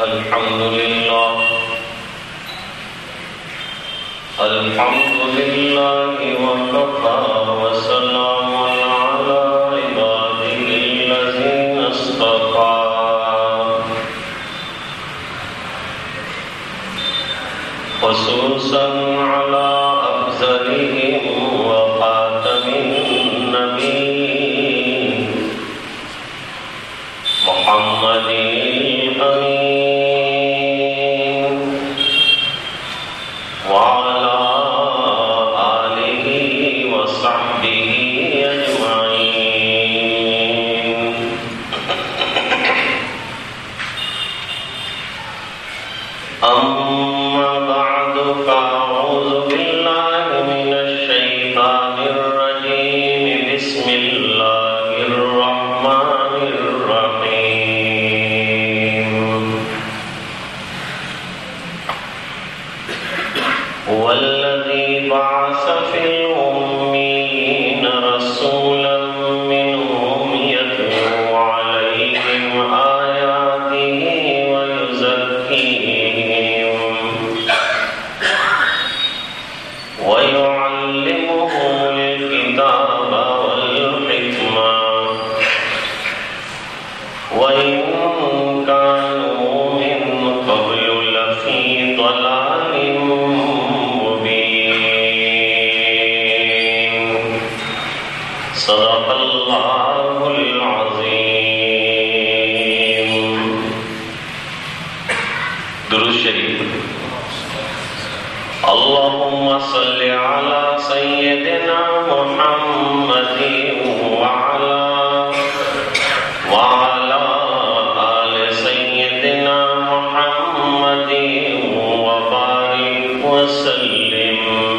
الحمد لله وكفى وسلام على عباده الذين اصطفى خصوصا على أفضلهم وخاتم النبيين محمد الأمين وعلى آله وصحبه أجمعين. أما بعد فأعوذ بالله من الشيطان الرجيم. بسم الله الرحمن الرحيم. هو الذي بعث في الأميين رسولا منهم يتلو عليهم آياته ويعلمهم الكتاب والحكمة وإن كانوا من قبل لفي ضلال مبين. صدق الله العظيم. درود شریف. اللهم صل على سيدنا محمد وعلى آل سيدنا محمد وبارك وسلم.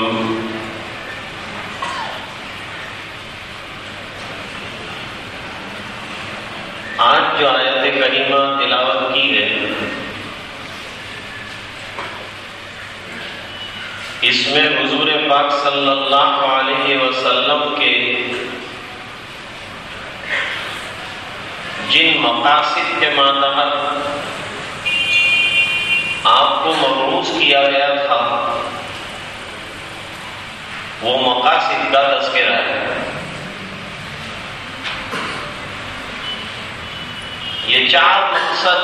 آج جو آیت کریمہ تلاوت کی ہے اس میں حضور پاک صلی اللہ علیہ وسلم کے جن مقاصد کے ماتحت آپ کو مبعوث کیا گیا تھا وہ مقاصد کا تذکرہ ہے. یہ 4 مقصد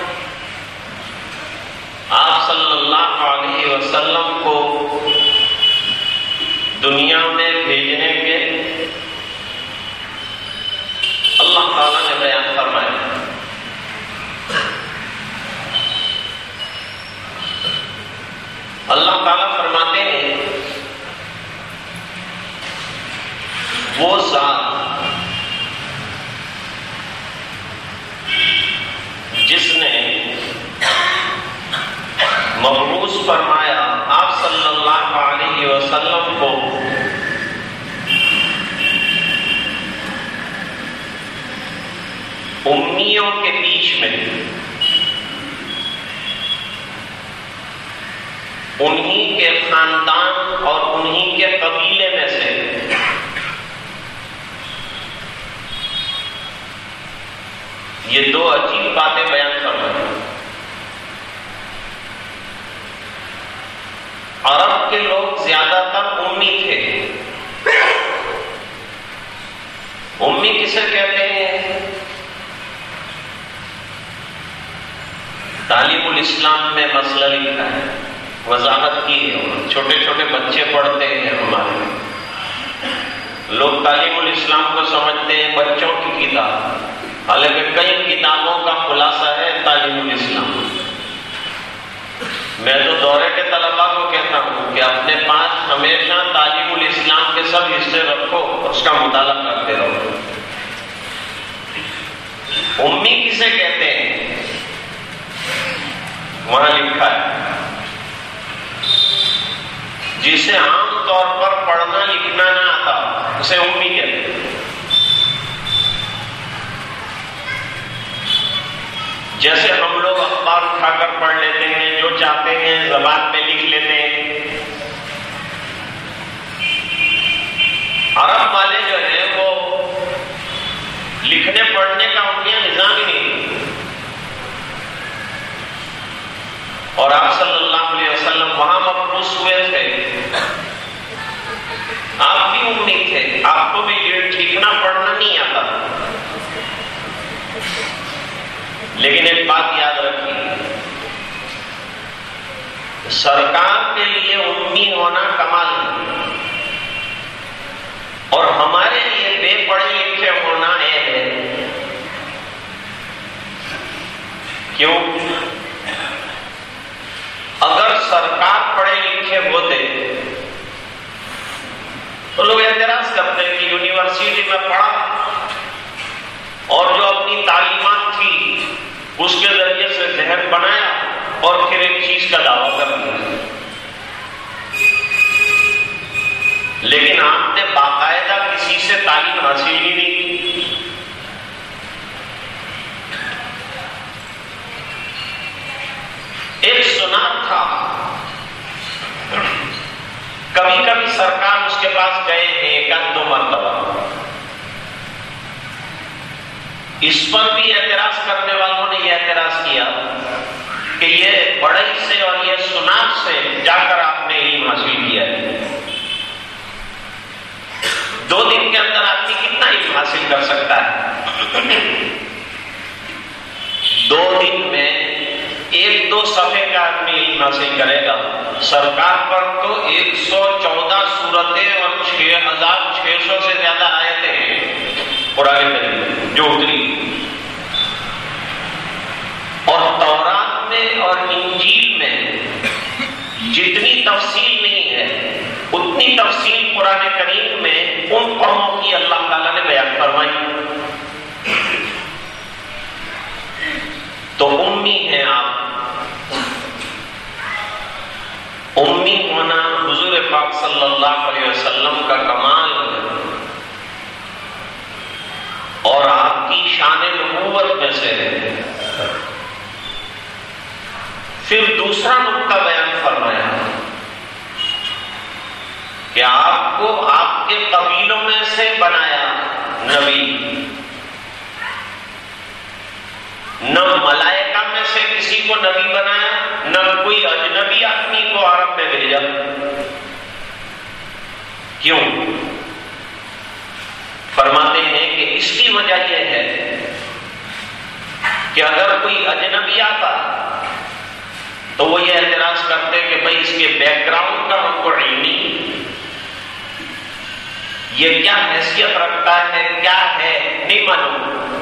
آپ صلی اللہ علیہ وسلم کو دنیا میں بھیجنے کے اللہ تعالیٰ نے بیان فرمایا. اللہ تعالیٰ فرماتے ہیں وہ ذات جس نے مبعوث فرمایا آپ صلی اللہ علیہ وسلم کو امیوں کے بیچ میں انہی کے خاندان اور انہی کے قبیلے میں سے یہ 2 عجیب باتیں بیان فرمائی. عرب کے لوگ زیادہ تر امی تھے. امی کسے کہتے ہیں؟ تعلیم الاسلام میں مسئلہ لکھا ہے, وضاحت کی ہے. چھوٹے چھوٹے بچے پڑھتے ہیں ہمارے لوگ تعلیم الاسلام کو سمجھتے ہیں بچوں کی کتاب, حالانکہ کئی کتابوں کا خلاصہ ہے تعلیم الاسلام. میں تو دورے کے طلباء کو کہتا ہوں کہ اپنے پاس ہمیشہ تعلیم الاسلام کے سب حصے رکھو, اس کا مطالعہ کرتے رہو. امی کسے کہتے ہیں؟ وہاں لکھا ہے جسے عام طور پر پڑھنا لکھنا نہ آتا اسے امی کہتے ہیں. جیسے ہم لوگ اخبار اٹھا کر پڑھ لیتے ہیں, جو چاہتے ہیں زبان میں لکھ لیتے ہیں. عرب والے جو ہیں وہ لکھنے پڑھنے کا ان کے نظام ہی نہیں. آپ بھی امی تھے، آپ کو بھی لکھنا پڑھنا نہیں آتا، لیکن ایک بات یاد رکھیے، سرکار کے لیے امی ہونا کمال ہے، اور ہمارے لیے بے پڑھے لکھے ہونا عیب ہے۔ کیوں؟ اگر سرکار پڑھے لکھے ہوتے تو لوگ اعتراض کرتے ہیں کہ یونیورسٹی میں پڑھا اور جو اپنی تعلیمات تھی اس کے ذریعے سے ذہن بنایا اور پھر ایک چیز کا دعویٰ کر دیا، لیکن آپ نے باقاعدہ کسی سے تعلیم حاصل ہی نہیں کی۔ ایک سنات تھا، کبھی کبھی سرکار اس کے پاس گئے ہیں ایک دو مرتبہ، اس پر بھی اعتراض کرنے والوں نے یہ اعتراض کیا کہ یہ بڑئی سے اور یہ سنات سے جا کر آپ نے علم حاصل کیا ہے، 2 دن کے اندر آدمی کتنا علم حاصل کر سکتا ہے؟ 2 دن میں 1-2 صفحے کا آدمی علم حاصل کرے گا، سرکار پر تو 114 سورتیں اور 6600 سے زیادہ آیتیں ہیں قرآن کریم جو اتری، اور تورات میں اور انجیل میں جتنی تفصیل نہیں ہے اتنی تفصیل قرآن کریم میں ان قوموں کی اللہ تعالیٰ نے بیان فرمائی۔ تو امی ہیں آپ، امی ہونا حضور پاک صلی اللہ علیہ وسلم کا کمال ہے، اور آپ کی شان نبوت میں سے ہے۔ پھر دوسرا نقطہ بیان فرمایا کہ آپ کو آپ کے قبیلوں میں سے بنایا نبی، نہ ملائکہ میں سے کسی کو نبی بنایا، نہ کوئی اجنبی آدمی کو عرب میں بھیجا۔ کیوں؟ فرماتے ہیں کہ اس کی وجہ یہ ہے کہ اگر کوئی اجنبی آتا تو وہ یہ اعتراض کرتے کہ بھائی اس کے بیک گراؤنڈ کا ہم کو علم نہیں، یہ کیا حیثیت رکھتا ہے، کیا ہے نہیں معلوم۔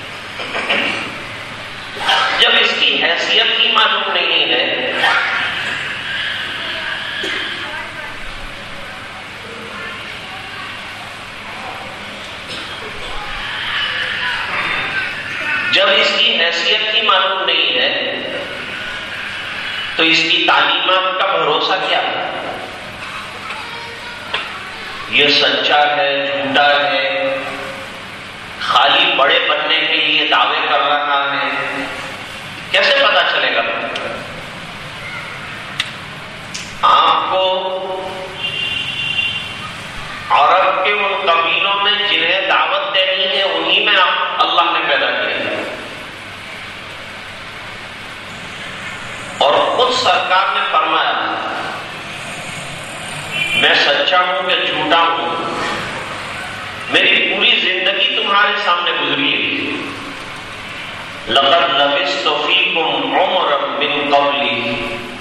جب اس کی حیثیت ہی معلوم نہیں ہے معلوم نہیں ہے تو اس کی تعلیمات کا بھروسہ کیا ہے؟ یہ سچا ہے، جھوٹا ہے، خالی بڑے بننے کے لیے دعوے کر رہا ہے، کیسے پتا چلے گا؟ آپ کو عرب کے ان قبیلوں میں جنہیں دعوت دینی ہے انہی میں اللہ نے پیدا کیا، اور خود سرکار نے فرمایا میں سچا ہوں کہ جھوٹا ہوں، میری پوری زندگی تمہارے سامنے گزری ہے، لقد لبثت فیکم عمرا من قبلی،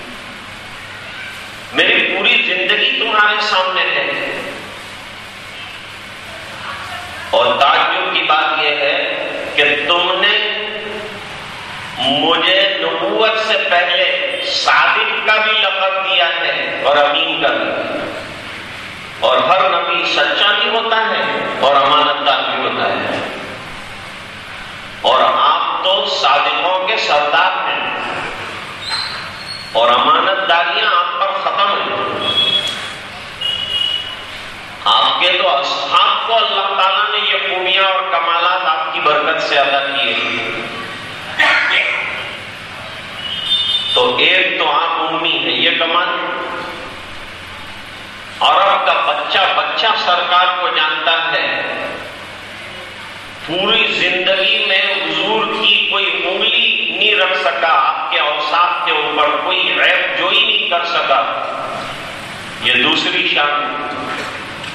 میری پوری زندگی تمہارے سامنے ہے۔ اور تعجب کی بات یہ ہے کہ تم نے مجھے نبوت سے پہلے صادق کا بھی لقب دیا ہے اور امین کا بھی، اور ہر نبی سچا بھی ہوتا ہے اور امانت دار بھی ہوتا ہے، اور آپ تو صادقوں کے سردار ہیں اور امانت داریاں آپ پر ختم ہیں۔ آپ کے تو اصحاب کو اللہ تعالیٰ نے یہ خوبیاں اور کمالات آپ کی برکت سے عطا کیے، تو ایک تو آپ امی ہیں، یہ کمال۔ عرب کا بچہ سرکار کو جانتا ہے، پوری زندگی میں حضور کی کوئی انگلی نہیں رکھ سکا آپ کے اوصاف کے اوپر، کوئی عیب جوئی نہیں کر سکا، یہ دوسری شان۔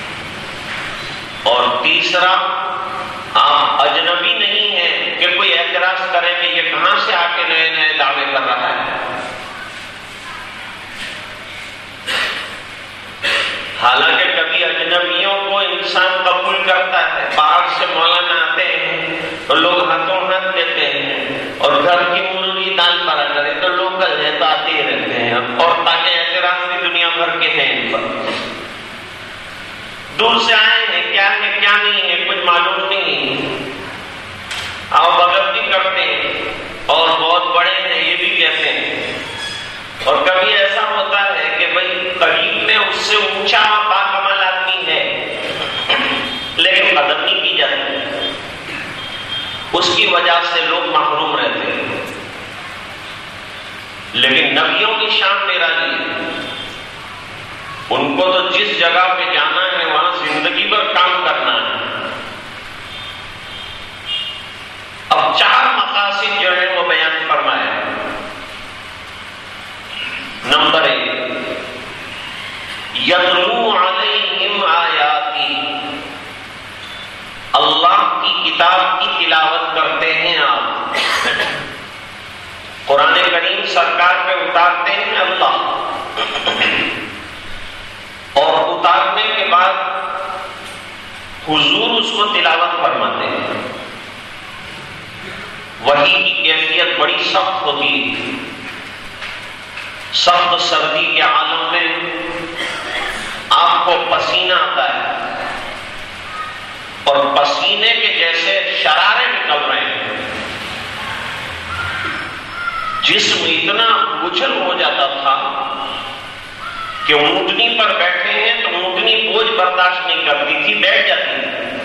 اور تیسرا، آپ اجنبی نہیں ہیں کہ کوئی اعتراض کرے کہ یہ کہاں سے آ کے نئے نئے دعوے کر رہا ہے۔ حالانکہ کبھی اجنبیوں کو انسان قبول کرتا ہے، باہر سے مولانا آتے ہیں تو لوگ ہاتھوں ہاتھ دیتے ہیں، اور گھر کی مرغی دال پڑا کرے تو لوکل ہے تو آتے ہی رہتے ہیں، اور تاکہ اعتراض بھی دنیا بھر کے ہیں ان پر۔ دور سے آئے ہیں، کیا ہے کیا نہیں ہے کچھ معلوم نہیں، آؤ بغل بھی کرتے ہیں، اور بہت بڑے ہیں یہ بھی کہتے ہیں۔ اور کبھی ایسا ہوتا ہے کہ بھائی قریب میں اس سے اونچا باکمال آدمی ہے لیکن قدر نہیں کی جاتی، اس کی وجہ سے لوگ محروم رہتے ہیں۔ لیکن نبیوں کی شان نرالی ہے، ان کو تو جس جگہ پہ جانا ہے وہاں زندگی بھر کام کرنا ہے۔ اب 4 مقاصد جو ہے وہ بیان فرمایا۔ نمبر 1، یتلو علیہم آیاتی، اللہ کی کتاب کی تلاوت کرتے ہیں آپ۔ قرآن کریم سرکار پہ اتارتے ہیں اللہ، اور اتارنے کے بعد حضور اس کو تلاوت فرماتے ہیں۔ وحی کی کیفیت بڑی سخت ہوتی ہے، سخت سردی کے عالم میں آپ کو پسینہ آتا ہے، اور پسینے کے جیسے شرارے نکل رہے ہیں، جسم اتنا اچھل ہو جاتا تھا کہ اونٹنی پر بیٹھے ہیں تو اونٹنی بوجھ برداشت نہیں کرتی تھی، بیٹھ جاتی تھی۔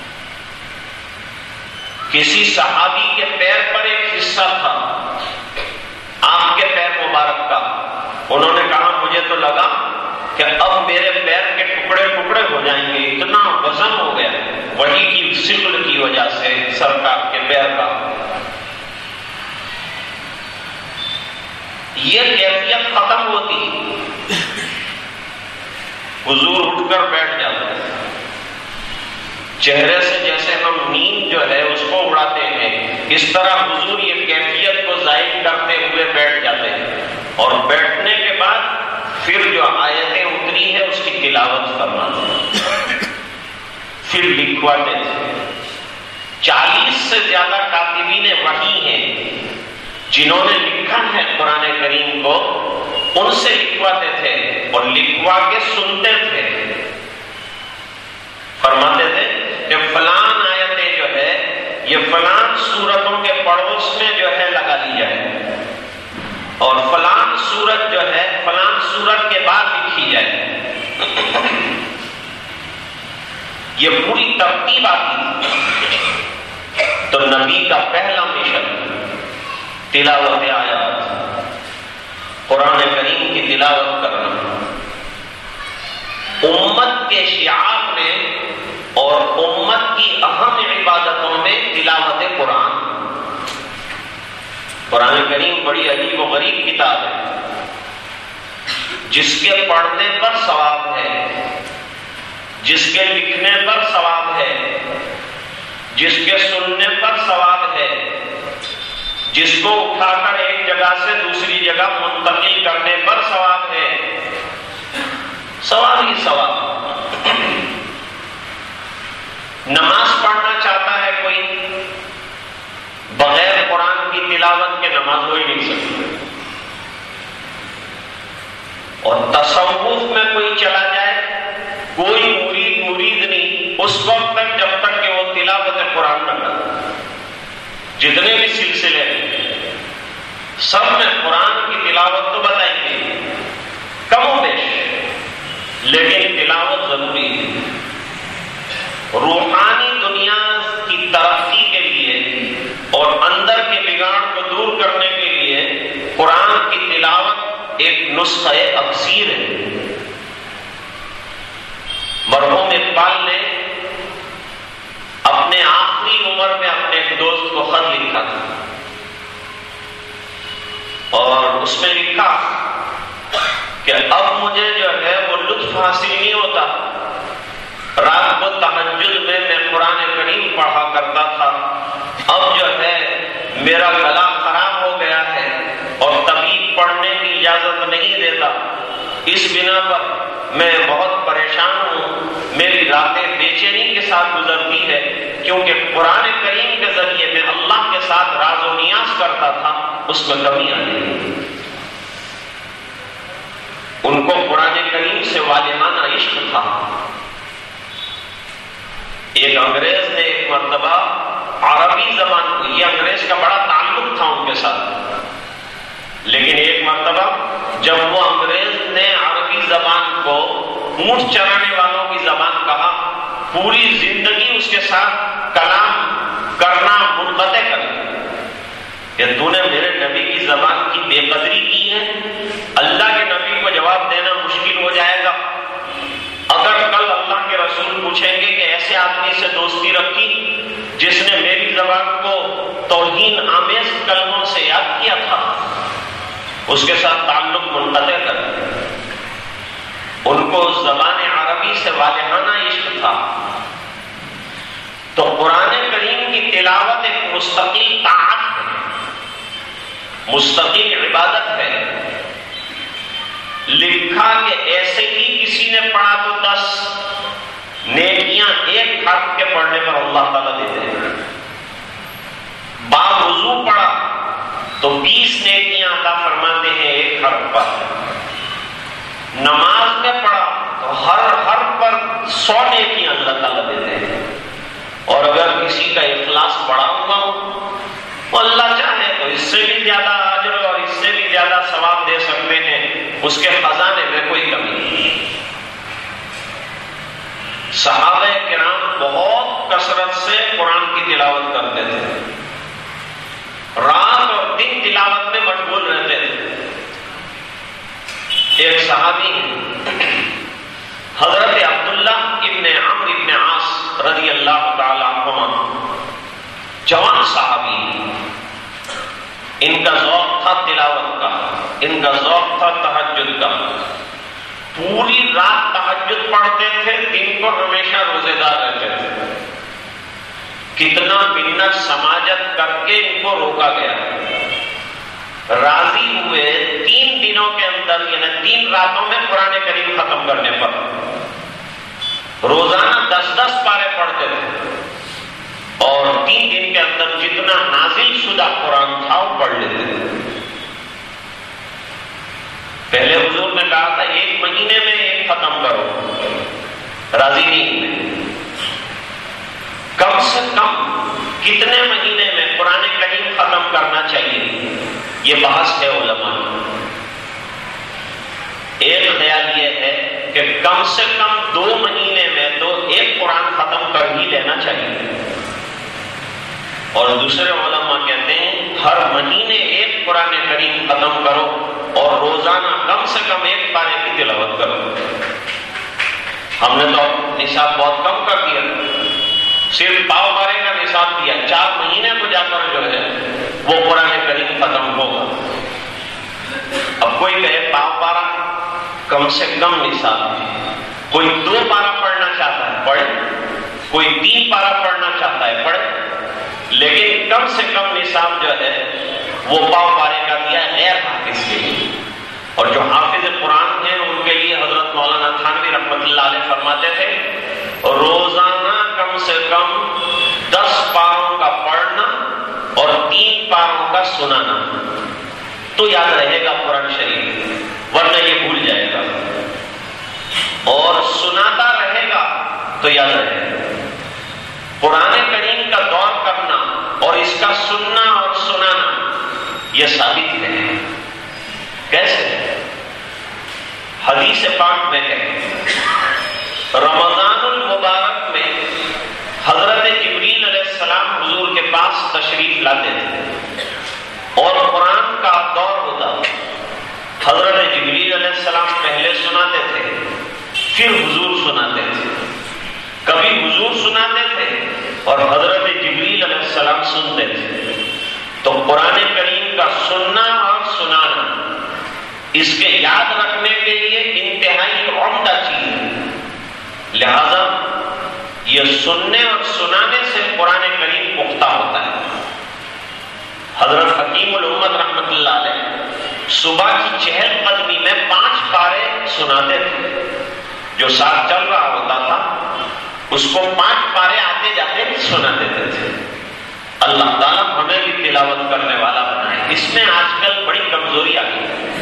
کسی صحابی کے پیر پر ایک حصہ تھا آپ کے پیر مبارک کا، انہوں نے کہا مجھے تو لگا کہ اب میرے پیر کے ٹکڑے ٹکڑے ہو جائیں گے، اتنا وزن ہو گیا وحی کی ثقل کی وجہ سے سرکار کے پیر کا۔ یہ کیفیت ختم ہوتی، حضور اٹھ کر بیٹھ جاتے ہیں، چہرے سے جیسے ہم نیند جو ہے اس کو اڑاتے ہیں، اس طرح حضور یہ کیفیت کو ظاہر کرتے ہوئے بیٹھ جاتے ہیں، اور بیٹھنے کے بعد پھر جو آیتیں اتری ہے اس کی تلاوت فرماتے ہیں، پھر لکھواتے تھے۔ 40 سے زیادہ کاتبین وحی ہیں جنہوں نے لکھا ہے قرآن کریم کو، ان سے لکھواتے تھے اور لکھوا کے سنتے تھے۔ فرماتے تھے کہ فلان آیتیں جو ہے یہ فلان سورتوں کے پڑوس میں جو ہے لگا لی جائے، اور فلان سورت جو ہے فلان سورت کے بعد لکھی جائے۔ یہ پوری ترتیب آتی۔ تو نبی کا پہلا مشن تلاوت آیات، قرآن کریم کی تلاوت کرنا۔ امت کے شعار میں اور امت کی اہم عبادتوں میں تلاوت قرآن۔ قرآن کریم بڑی عجیب و غریب کتاب ہے، جس کے پڑھنے پر ثواب ہے، جس کے لکھنے پر ثواب ہے، جس کے سننے پر ثواب ہے، جس کو اٹھا کر ایک جگہ سے دوسری جگہ منتقل کرنے پر ثواب ہے، ثواب ہی ثواب۔ نماز پڑھنا چاہتا ہے کوئی، بغیر قرآن کی تلاوت کے نماز ہو ہی نہیں سکتی، اور تصوف میں کوئی چلا جائے، کوئی مرید نہیں اس وقت تک جب تک کہ وہ تلاوت قرآن نہ کرے۔ جتنے بھی سلسلے سب میں قرآن کی تلاوت تو بتائیں گے کم و بیش، لیکن تلاوت ضروری ہے۔ روحانی دنیا کی ترقی کے لیے اور اندر کے بگاڑ کو دور کرنے کے لیے قرآن کی تلاوت ایک نسخہ اکسیر ہے۔ مرحوم اقبال نے اپنے آخری عمر میں اپنے ایک دوست کو خط لکھا تھا، اور اس میں لکھا کہ اب مجھے جو ہے وہ لطف حاصل نہیں ہوتا، رات کو تہجد نہیں پڑھا کرتا تھا، اب جو ہے میرا گلا خراب ہو گیا ہے اور طبیب پڑھنے کی اجازت نہیں دیتا، اس بنا پر میں بہت پریشان ہوں، میری راتیں بے چینی کے ساتھ گزرتی ہے، کیونکہ قرآن کریم کے ذریعے میں اللہ کے ساتھ راز و نیاز کرتا تھا، اس میں کمی آ گئی۔ ان کو قرآن کریم سے والہانہ عشق تھا۔ ایک انگریز نے ایک مرتبہ عربی زبان کو، یہ انگریز کا بڑا تعلق تھا ان کے ساتھ، لیکن ایک مرتبہ جب وہ انگریز نے عربی زبان کو اونٹ چرانے والوں کی زبان کہا، پوری زندگی اس کے ساتھ کلام کرنا منقطع کر دیا کہ تو نے میرے نبی کی زبان کی بے قدری کی ہے، اللہ کے نبی کو جواب دینا مشکل ہو جائے گا۔ اگر کل اللہ کے رسول پوچھیں گے کہ ایسے آدمی سے دوستی رکھی جس نے میری زبان کو توہین آمیز کلموں سے یاد کیا تھا، اس کے ساتھ تعلق منقطع کر دیا۔ ان کو زبان عربی سے والہانہ عشق تھا۔ تو قرآن کریم کی تلاوت ایک مستقل طاعت ہے، مستقل عبادت ہے۔ لکھا کہ ایسے ہی کسی نے پڑھا تو 10 نیکیاں ایک حرف کے پڑھنے پر اللہ تعالیٰ دیتے ہیں، باوضو پڑھا تو 20 نیکیاں عطا فرماتے ہیں ایک حرف پر، نماز میں پڑھا تو ہر حرف پر 100 نیکیاں اللہ تعالیٰ دیتے ہیں۔ اور اگر کسی کا اخلاص بڑا ہوا ہو، وہ اللہ چاہے تو اس سے بھی زیادہ اجر اور اس سے بھی زیادہ ثواب دے سکتے ہیں، اس کے خزانے میں کوئی کمی نہیں۔ صحابہ کرام بہت کثرت سے قرآن کی تلاوت کرتے تھے، رات اور دن تلاوت میں مشغول رہتے تھے۔ ایک صحابی حضرت عبداللہ ابن عمرو ابن عاص رضی اللہ تعالی عنہما، جوان صحابی، ان کا ذوق تھا تلاوت کا، ان کا ذوق تھا تہجد کا، پوری رات تہجد پڑھتے تھے، دن کو ہمیشہ روزے دار رہتے تھے۔ کتنا منت سماجت کر کے ان کو روکا گیا، راضی ہوئے 3 دنوں کے اندر، یعنی 3 راتوں میں قرآن کریم ختم کرنے پر۔ روزانہ 10-10 پارے پڑھتے تھے اور 3 دن کے اندر جتنا نازل شدہ قرآن تھا وہ پڑھ لیتے تھے۔ پہلے حضور نے کہا تھا 1 مہینے میں 1 ختم کرو، راضی نہیں ہوئے۔ کم سے کم کتنے مہینے میں قرآن کریم ختم کرنا چاہیے، یہ بحث ہے علماء۔ ایک خیال یہ ہے کہ کم سے کم 2 مہینے میں تو 1 قرآن ختم کر ہی لینا چاہیے، اور دوسرے علماء کہتے ہیں ہر مہینے 1 قرآن کریم ختم کرو اور روزانہ کم سے کم 1 پارے کی تلاوت کرو۔ ہم نے تو نصاب بہت کم کر دیا، صرف پاؤ پارے کا نصاب دیا، 4 مہینے کو جا کر جو ہے وہ قرآن کریم ختم ہوگا۔ اب کوئی کہے پاؤ پارا کم سے کم نصاب، کوئی 2 پارا پڑھنا چاہتا ہے پڑھے، کوئی 3 پارا پڑھنا چاہتا ہے پڑھے، لیکن کم سے کم نصاب جو ہے وہ پاؤ پارے کا دیا غیر حافظ کے لیے۔ اور جو حافظ قرآن ہیں ان کے لیے حضرت مولانا تھانوی رحمۃ اللہ علیہ فرماتے تھے روزانہ کم سے کم 10 پاروں کا پڑھنا اور 3 پاروں کا سنانا، تو یاد رہے گا قرآن شریف، ورنہ یہ بھول جائے گا، اور سناتا رہے گا تو یاد رہے گا۔ قرآن کریم کا دور کرنا اور اس کا سننا اور سنانا یہ ثابت ہے۔ کیسے؟ حدیث پاک میں ہے رمضان المبارک میں حضرت جبریل علیہ السلام حضور کے پاس تشریف لاتے تھے اور قرآن کا دور ہوتا۔ حضرت جبریل علیہ السلام پہلے سناتے تھے، پھر حضور سناتے تھے، کبھی حضور سناتے تھے اور حضرت جبریل علیہ السلام سنتے تھے۔ تو قرآن کریم کا سننا اور سنانا اس کے یاد رکھنے کے لیے انتہائی عمدہ چیز ہے، لہذا یہ یہ سننے اور سنانے سے قرآن کریم پختہ ہوتا ہے۔ حضرت حکیم الامت رحمت اللہ علیہ صبح کی چہل قدمی میں 5 پارے سناتے تھے، جو ساتھ چل رہا ہوتا تھا اس کو 5 پارے آتے جاتے سنا دیتے تھے۔ اللہ تعالیٰ ہمیں بھی تلاوت کرنے والا بنائے۔ اس میں آج کل بڑی کمزوری آ گئی ہے۔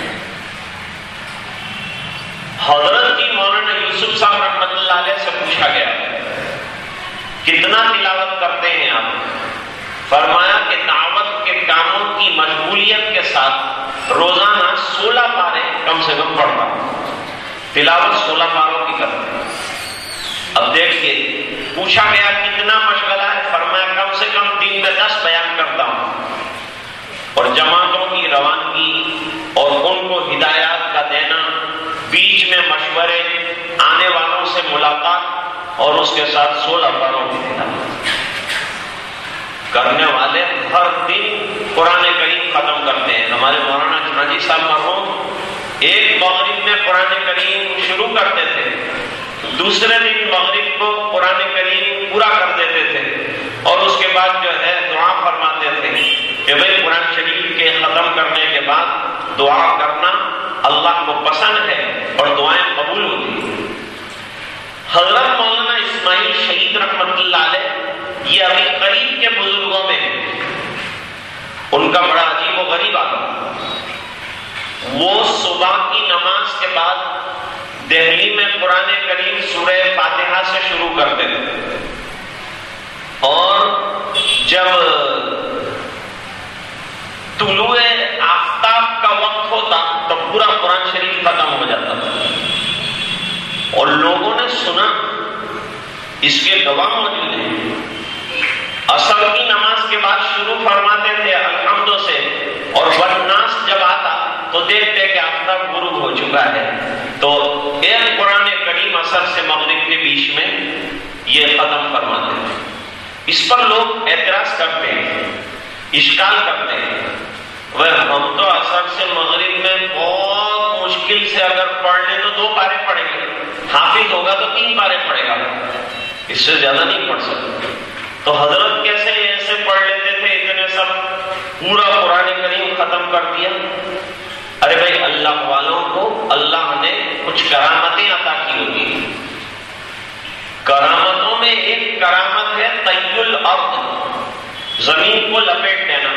حضرت جی مولانا یوسف صاحب رحمت اللہ علیہ سے پوچھا گیا کتنا تلاوت کرتے ہیں آپ؟ فرمایا کہ دعوت کے کاموں کی مشغولیت کے ساتھ روزانہ 16 پارے کم سے کم پڑھتا ہوں، تلاوت 16 پاروں کی کرتے ہیں۔ اب دیکھیے، پوچھا گیا کتنا مشغلہ ہے؟ فرمایا کم سے کم دن میں 10 بیان کرتا ہوں، اور جماعتوں کی روانگی اور ان کو ہدایات کا دینا، بیچ میں مشورے، آنے والوں سے ملاقات، اور اس کے ساتھ 16 پاروں کی تلاوت کرنے والے ہر دن قرآن کریم ختم کرتے ہیں۔ ہمارے مولانا جناجی صاحب مرحوم ایک مغرب میں قرآن کریم شروع کرتے تھے، دوسرے دن مغرب کو قرآن کریم پورا کر دیتے تھے، اور اس کے بعد جو ہے دعا فرماتے تھے کہ بھائی قرآن شریف کے ختم کرنے کے بعد دعا کرنا اللہ کو پسند ہے اور دعائیں قبول ہوتی ہیں۔ حضرت مولانا اسماعیل شہید رحمت اللہ علیہ یہ ابھی قریب کے بزرگوں میں ان کا بڑا عجیب و غریب عادت، وہ صبح کی نماز کے بعد دہلی میں قرآن کریم سورہ فاتحہ سے شروع کرتے تھے، اور جب طلوع آفتاب کا وقت ہوتا تو پورا قرآن شریف ختم ہو جاتا تھا، اور لوگوں نے سنا، اس کے گواہ موجود ہیں۔ عصر کی نماز کے بعد شروع فرماتے تھے الحمد سے، اور والناس جب آتا تو دیکھتے کہ آفتاب غروب ہو چکا ہے، تو ایک قرآن کریم عصر سے مغرب کے بیچ میں یہ ختم فرماتے تھے۔ اس پر لوگ اعتراض کرتے ہیں، اشکال کرتے ہیں، وہ ہم تو عصر سے مغرب میں بہت مشکل سے اگر پڑھ لیں تو 2 پارے پڑھیں گے، حافظ ہوگا تو 3 پارے پڑھے گا، اس سے زیادہ نہیں پڑھ سکتے۔ تو حضرت کیسے ایسے پڑھ لیتے تھے اتنے سب، پورا قرآن کریم ختم کر دیا؟ ارے بھائی، اللہ والوں کو اللہ نے کچھ کرامتیں عطا کی ہوتی ہیں۔ کرامتوں میں ایک کرامت ہے طی الارض، زمین کو لپیٹ دینا۔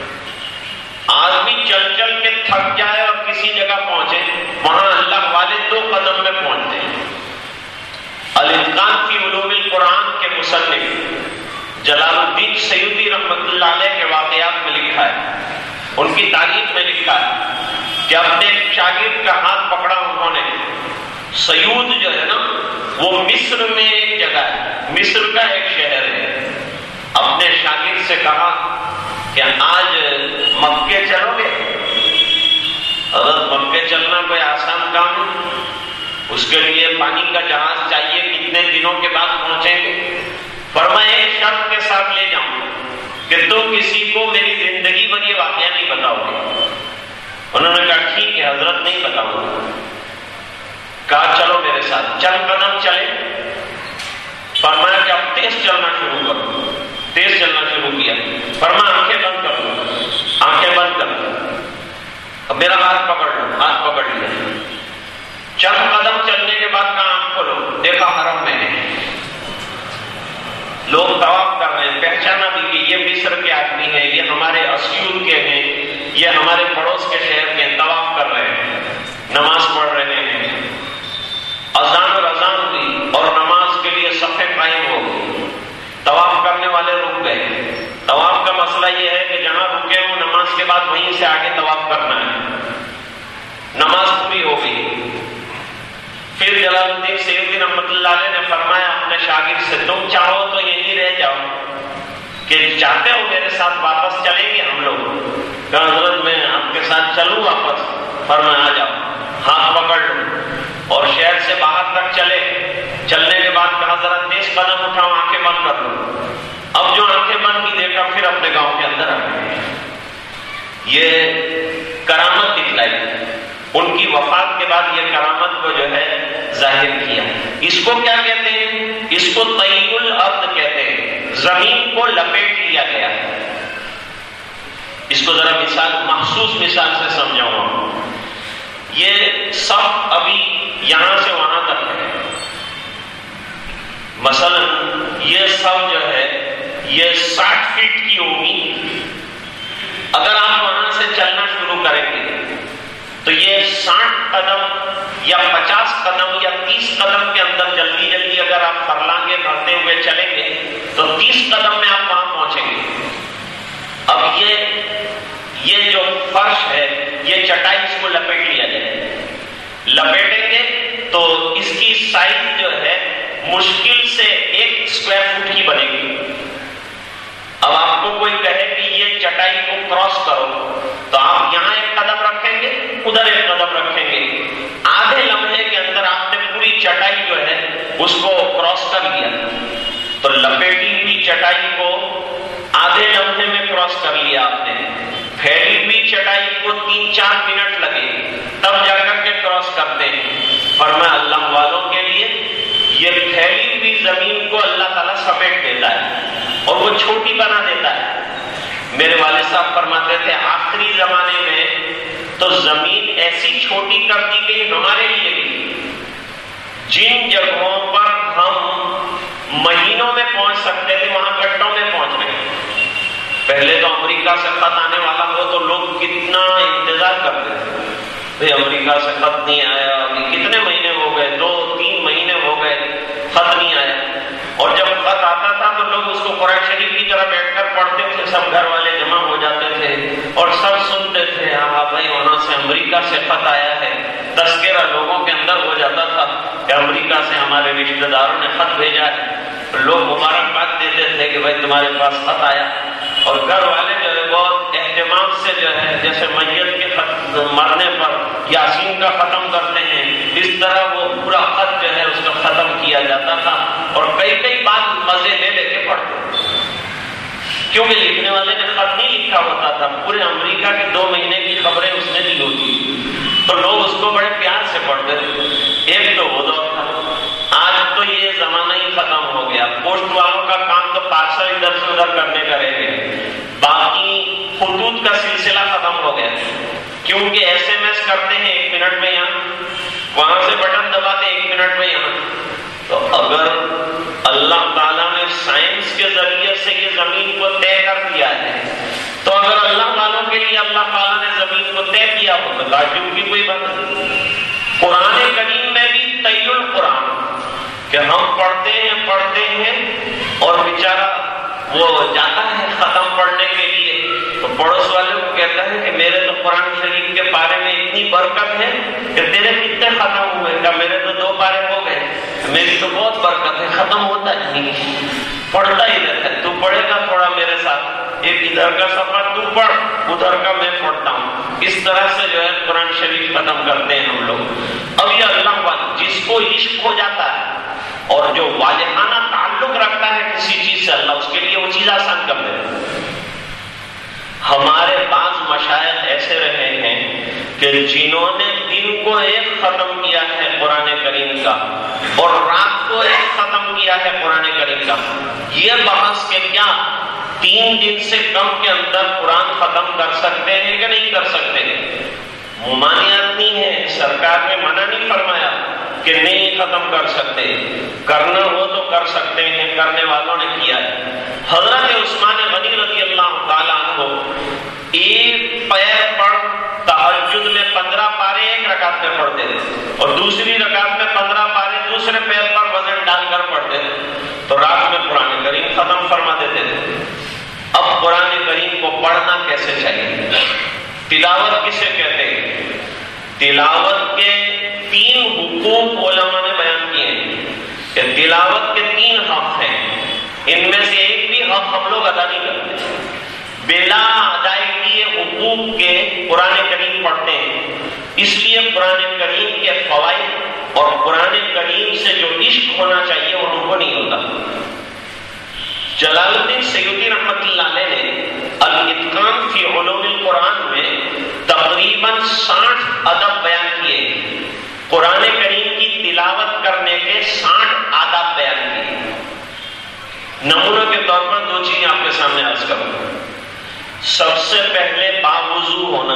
آدمی چل چل کے تھک جائے اور کسی جگہ پہنچے، وہاں اللہ والے 2 قدم میں پہنچتے ہیں۔ الاتقان فی علوم القرآن کے مصنف جلال الدین سیوطی رحمت اللہ علیہ کے واقعات میں لکھا ہے، ان کی تاریخ میں لکھا ہے کہ اپنے ایک شاگرد کا ہاتھ پکڑا انہوں نے۔ سیود جو ہے نا، وہ مصر میں ایک جگہ ہے، مصر کا ایک شہر ہے۔ اپنے شاگرد سے کہا کہ آج مکے چلو گے؟ حضرت مکے چلنا کوئی آسان کام ہے، اس کے لیے پانی کا جہاز چاہیے، کتنے دنوں کے بعد پہنچیں گے؟ فرمایا ایک شرط کے ساتھ لے جاؤں کہ تو کسی کو میری زندگی پر یہ واقعہ نہیں بتاؤ گے۔ انہوں نے کہا ٹھیک ہے حضرت، نہیں بتاؤں گا۔ کہا چلو میرے ساتھ، چند قدم چلے، فرمایا کہ اب تیز چلنا شروع کرو، تیز چلنا شروع کیا، فرمایا آنکھیں بند کر لو، آنکھیں بند کر لو، اب میرا ہاتھ پکڑ لو، ہاتھ پکڑ لیا۔ چند قدم چلنے کے بعد کہا آنکھ کھولو، دیکھا حرم میں ہے، لوگ طواف کر رہے ہیں، پہچانا بھی کہ یہ مصر کے آدمی ہیں، یہ ہمارے اسیوط کے ہیں، یہ ہمارے پڑوس کے شہر کے، طواف کر رہے ہیں، نماز پڑھ رہے ہیں۔ اذان اور اذان ہوئی اور نماز کے لیے صفیں قائم ہو گئی، طواف کرنے والے رک گئے۔ طواف کا مسئلہ یہ ہے کہ جہاں رکے ہوں نماز کے بعد وہیں سے آگے طواف کرنا ہے۔ نماز پوری ہو گئی، پھر جلال الدین سیوطی رحمۃ اللہ علیہ نے فرمایا اپنے شاگرد سے تم چاہو تو یہیں رہ جاؤ، کہ چاہتے ہو میرے ساتھ واپس چلیں گے ہم لوگ؟ کہا حضرت میں آپ کے ساتھ چلوں واپس؟ فرمایا آ جاؤ، ہاتھ پکڑ لو، اور شہر سے باہر تک چلے۔ چلنے کے بعد کہا ذرا تیز قدم اٹھاؤ، آنکھیں بند کر لو۔ اب جو آنکھیں بند کی دیکھا، پھر اپنے گاؤں کے اندر آ گئے۔ یہ کرامت دکھلائی، ان کی وفات کے بعد یہ کرامت کو جو ہے ظاہر کیا۔ اس کو کیا کہتے ہیں؟ اس کو طی الارض کہتے ہیں، زمین کو لپیٹ لیا گیا ہے۔ اس کو ذرا محسوس مثال سے سمجھاؤں۔ یہ سب ابھی یہاں سے وہاں تک ہے۔ مثلا یہ سب جو ہے یہ 60 فیٹ کی ہوگی، اگر آپ وہاں سے چلنا شروع کریں گے تو یہ 60 قدم یا 50 قدم یا 30 قدم کے اندر جلدی جلدی اگر آپ فرلانگے بڑھتے ہوئے چلیں گے تو 30 قدم میں آپ وہاں پہنچیں گے۔ اب یہ جو فرش ہے یہ چٹائی اس کو لپیٹ لیا جائے، لپیٹیں گے تو اس کی سائز جو ہے مشکل سے 1 اسکوائر فٹ کی بنے گی۔ اب آپ کو کوئی کہے کہ یہ چٹائی کو کراس کرو تو آپ یہاں 1 قدم رکھیں گے، ادھر 1 قدم رکھیں گے، آدھے لمحے کے اندر آپ نے پوری چٹائی جو ہے اس کو کراس کر لیا۔ تو لپیٹی ہوئی چٹائی کو آدھے لمحے میں کراس کر لیا آپ نے، پھیلی ہوئی چٹائی کو 3-4 منٹ لگے تب جا کر کے کراس کرتے ہیں۔ فرمایا اللہ والوں کے لیے یہ پھیلی ہوئی زمین کو اللہ تعالیٰ سمیٹ دیتا ہے اور وہ چھوٹی بنا دیتا ہے۔ میرے والد صاحب فرماتے تھے آخری زمانے میں تو زمین ایسی چھوٹی کر دی گئی ہمارے لیے بھی، جن جگہوں پر ہم مہینوں میں پہنچ سکتے تھے وہاں گھنٹوں میں پہنچ گئے۔ پہلے تو امریکہ سے خط آنے والا ہو تو لوگ کتنا انتظار کرتے تھے، بھئی امریکہ سے خط نہیں آیا، ابھی کتنے مہینے ہو گئے، 2-3 مہینے ہو گئے خط نہیں آیا۔ اور جب خط آتا تھا تو لوگ اس کو قرآن شریف کی طرح بیٹھ کر پڑھتے تھے، سب گھر والے جمع ہو جاتے تھے اور سب سنتے تھے، ہاں بھائی وہاں سے امریکہ سے خط آیا ہے۔ تذکرہ لوگوں کے اندر ہو جاتا تھا کہ امریکہ سے ہمارے رشتہ داروں نے خط بھیجا ہے، لوگ مبارکباد دیتے تھے کہ بھائی تمہارے پاس خط آیا۔ اور گھر والے جو ہے بہت اہتمام سے جو ہے جیسے میت کے خط مرنے پر یاسین کا ختم کرتے ہیں، اس طرح وہ پورا خط جو ہے اس کا ختم کیا جاتا تھا اور کئی بات مزے لے کے پڑھتے، کیونکہ لکھنے والے نے خط نہیں لکھا ہوتا تھا، پورے امریکہ کے 2 مہینے کی خبریں اس نے دی ہوتی تو لوگ اس کو بڑے پیار سے پڑھتے تھے۔ ایک تو وہ دور تھا۔ آج تو یہ زمانہ ہی ختم ہو گیا، پوسٹ والوں کا کام تو پارسل ادھر سے ادھر کرنے کا رہ گیا، باقی خطوط کا سلسلہ ختم ہو گیا، کیونکہ SMS کرتے ہیں 1 منٹ میں یہاں، وہاں سے بٹن دباتے 1 منٹ میں یہاں۔ تو اگر اللہ تعالیٰ نے سائنس کے ذریعے سے یہ زمین کو طے کر دیا ہے تو اگر اللہ والوں کے لیے اللہ تعالیٰ نے زمین کو طے کیا ہو تو تعجب کی کوئی بات نہیں۔ قرآن کریم میں بھی طی القرآن کہ ہم پڑھتے ہیں اور بیچارہ وہ جاتا ہے ختم پڑھنے کے لیے تو پڑوس والے کو کہتا ہے کہ میرے تو قرآن شریف کے پارے میں اتنی برکت ہے کہ تیرے کتنے ختم ہوئے، کہ میرے تو 2 پارے ہو گئے، میری تو بہت برکت ہے، ختم ہوتا نہیں، پڑھتا ہی رہتا ہے۔ تو پڑھے گا تھوڑا میرے ساتھ، ایک ادھر کا صفحہ تو پڑھ، ادھر کا میں پڑھتا ہوں، اس طرح سے جو ہے قرآن شریف ختم کرتے ہیں ہم لوگ۔ اب یہ اللہ والا جس کو عشق ہو جاتا ہے اور جو واجبانہ تعلق رکھتا ہے کسی چیز سے، اللہ اس کے لیے وہ چیز آسان کر دیتا ہے۔ ہمارے بعض مشائخ ایسے رہے ہیں کہ جنہوں نے دن کو 1 ختم کیا ہے قرآن کریم کا اور رات کو 1 ختم کیا ہے قرآن کریم کا، یہ بحث کہ کیا 3 دن سے کم کے اندر قرآن ختم کر سکتے ہیں کہ نہیں کر سکتے؟ ممانعت نہیں ہے، سرکار نے منع نہیں فرمایا کہ نہیں ختم کر سکتے، کرنا ہو تو کر سکتے ہیں، کرنے والوں نے کیا ہے۔ حضرت عثمان غنی رضی اللہ تعالیٰ عنہ ایک پیر پر تہجد میں 15 پارے ایک رکعت میں پڑھتے تھے اور دوسری رکعت میں 15 پارے دوسرے پیر پر وزن ڈال کر پڑھتے تھے، تو رات میں قرآن کریم ختم فرما دیتے تھے۔ اب قرآن کریم کو پڑھنا کیسے چاہیے؟ تلاوت کسے کہتے ہیں؟ تلاوت کے 3 حقوق علماء نے بیان کیے ہیں کہ تلاوت کے 3 حق ہیں، ان میں سے ایک بھی حق ہم لوگ ادا نہیں کرتے، بلا ادائیگی حقوق کے قرآن کریم پڑھتے ہیں۔ اس لیے قرآن کریم کے فوائد اور قرآن کریم سے جو عشق ہونا چاہیے وہ ہم کو نہیں ہوتا۔ جلال الدین سیوطی رحمۃ اللہ علیہ نے الاتقان فی علوم القرآن میں تقریباً 60 ادب بیان کیے، قرآن کریم کی تلاوت کرنے کے 60 آداب بیان کیے۔ نمونہ کے طور پر دو چیزیں آپ کے سامنے عرض کروں. سب سے پہلے باوضو ہونا.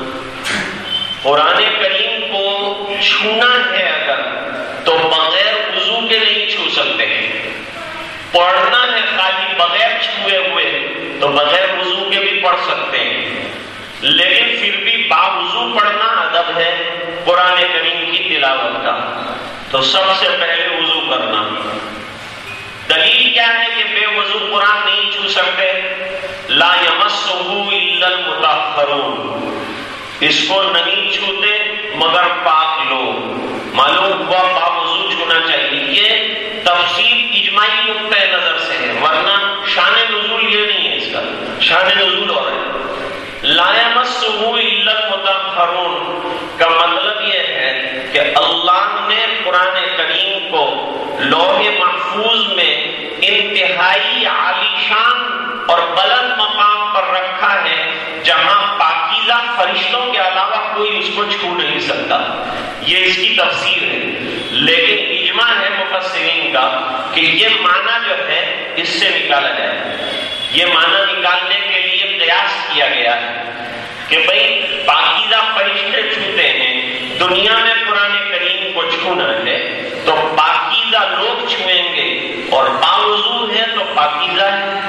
قرآن کریم کو چھونا ہے اگر تو بغیر وضو کے نہیں چھو سکتے. پڑھنا ہے خالی بغیر چھوئے ہوئے تو بغیر وضو کے بھی پڑھ سکتے ہیں، لیکن پھر بھی باوضو پڑھنا ادب ہے قرآن کریم کی تلاوت کا. تو سب سے پہلے وضو کرنا. دلیل کیا ہے کہ بے وضو قرآن نہیں چھو سکتے؟ لا یمسہ الا المطہرون، اس کو نہیں چھوتے مگر پاک لوگ. معلوم ہوا باوضو چھونا چاہیے. یہ تفصیل اجماعی نقطۂ نظر سے ہے، ورنہ شان نزول یہ نہیں ہے. اس کا شان نزول اور ہے. لا یمسہ الا المطہرون کا مطلب یہ ہے کہ اللہ نے قرآن کریم کو لوح محفوظ میں انتہائی عالیشان اور بلند مقام پر رکھا ہے جہاں پاکیزہ فرشتوں کے علاوہ کوئی اس کو چھو نہیں سکتا. یہ اس کی تفسیر ہے. لیکن اجماع ہے مفسرین کا کہ یہ معنی جو ہے اس سے نکالا جائے. یہ معنی نکالنے کے لیے قیاس کیا گیا ہے کہ بھئی پاکیزہ فرشتے چھوتے ہیں، دنیا میں قرآن کریم کو چھونا ہے تو پاکیزہ لوگ چھوئیں گے، اور باوضو ہے تو پاکیزہ ہے.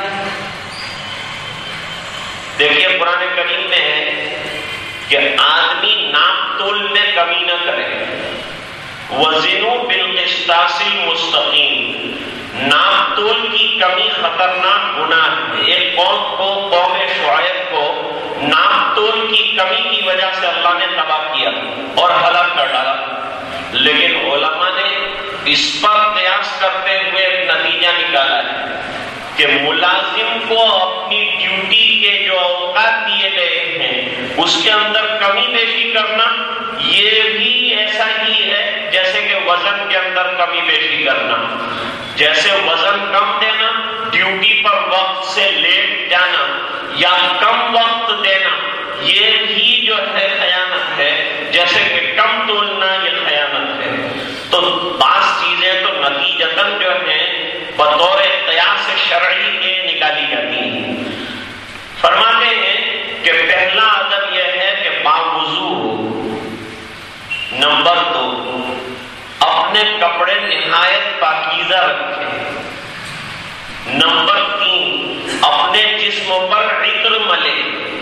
دیکھیے قرآن کریم میں ہے کہ آدمی ناپ تول میں کمی نہ کرے. وزنوا بالقسطاس المستقیم، ناپ تول کی کمی خطرناک گناہ ہے. ایک قوم کو، قوم شعیب کو ناپ تول کی کمی کی وجہ سے اللہ نے تباہ کیا اور ہلاک کر ڈالا. لیکن علماء نے اس پر قیاس کرتے ہوئے ایک نتیجہ نکالا ہے کہ ملازم کو اپنی ڈیوٹی کے جو اوقات دیے گئے ہیں اس کے اندر کمی بیشی کرنا یہ بھی ایسا ہی ہے جیسے کہ وزن کے اندر کمی بیشی کرنا. جیسے وزن کم دینا، ڈیوٹی پر وقت سے لیٹ جانا یا کم وقت دینا، یہ بھی جو ہے خیانت ہے. جیسے کہ کم تولنا یہ خیانت ہے. تو بعض چیزیں تو نتیجتاً جو ہیں بطور قیاس شرعی کے نکالی جاتی ہیں. فرماتے ہیں کہ پہلا ادب یہ ہے کہ باوضو ہو. نمبر 2، اپنے کپڑے نہایت پاکیزہ رکھے. نمبر 3، اپنے جسم پر عطر ملے.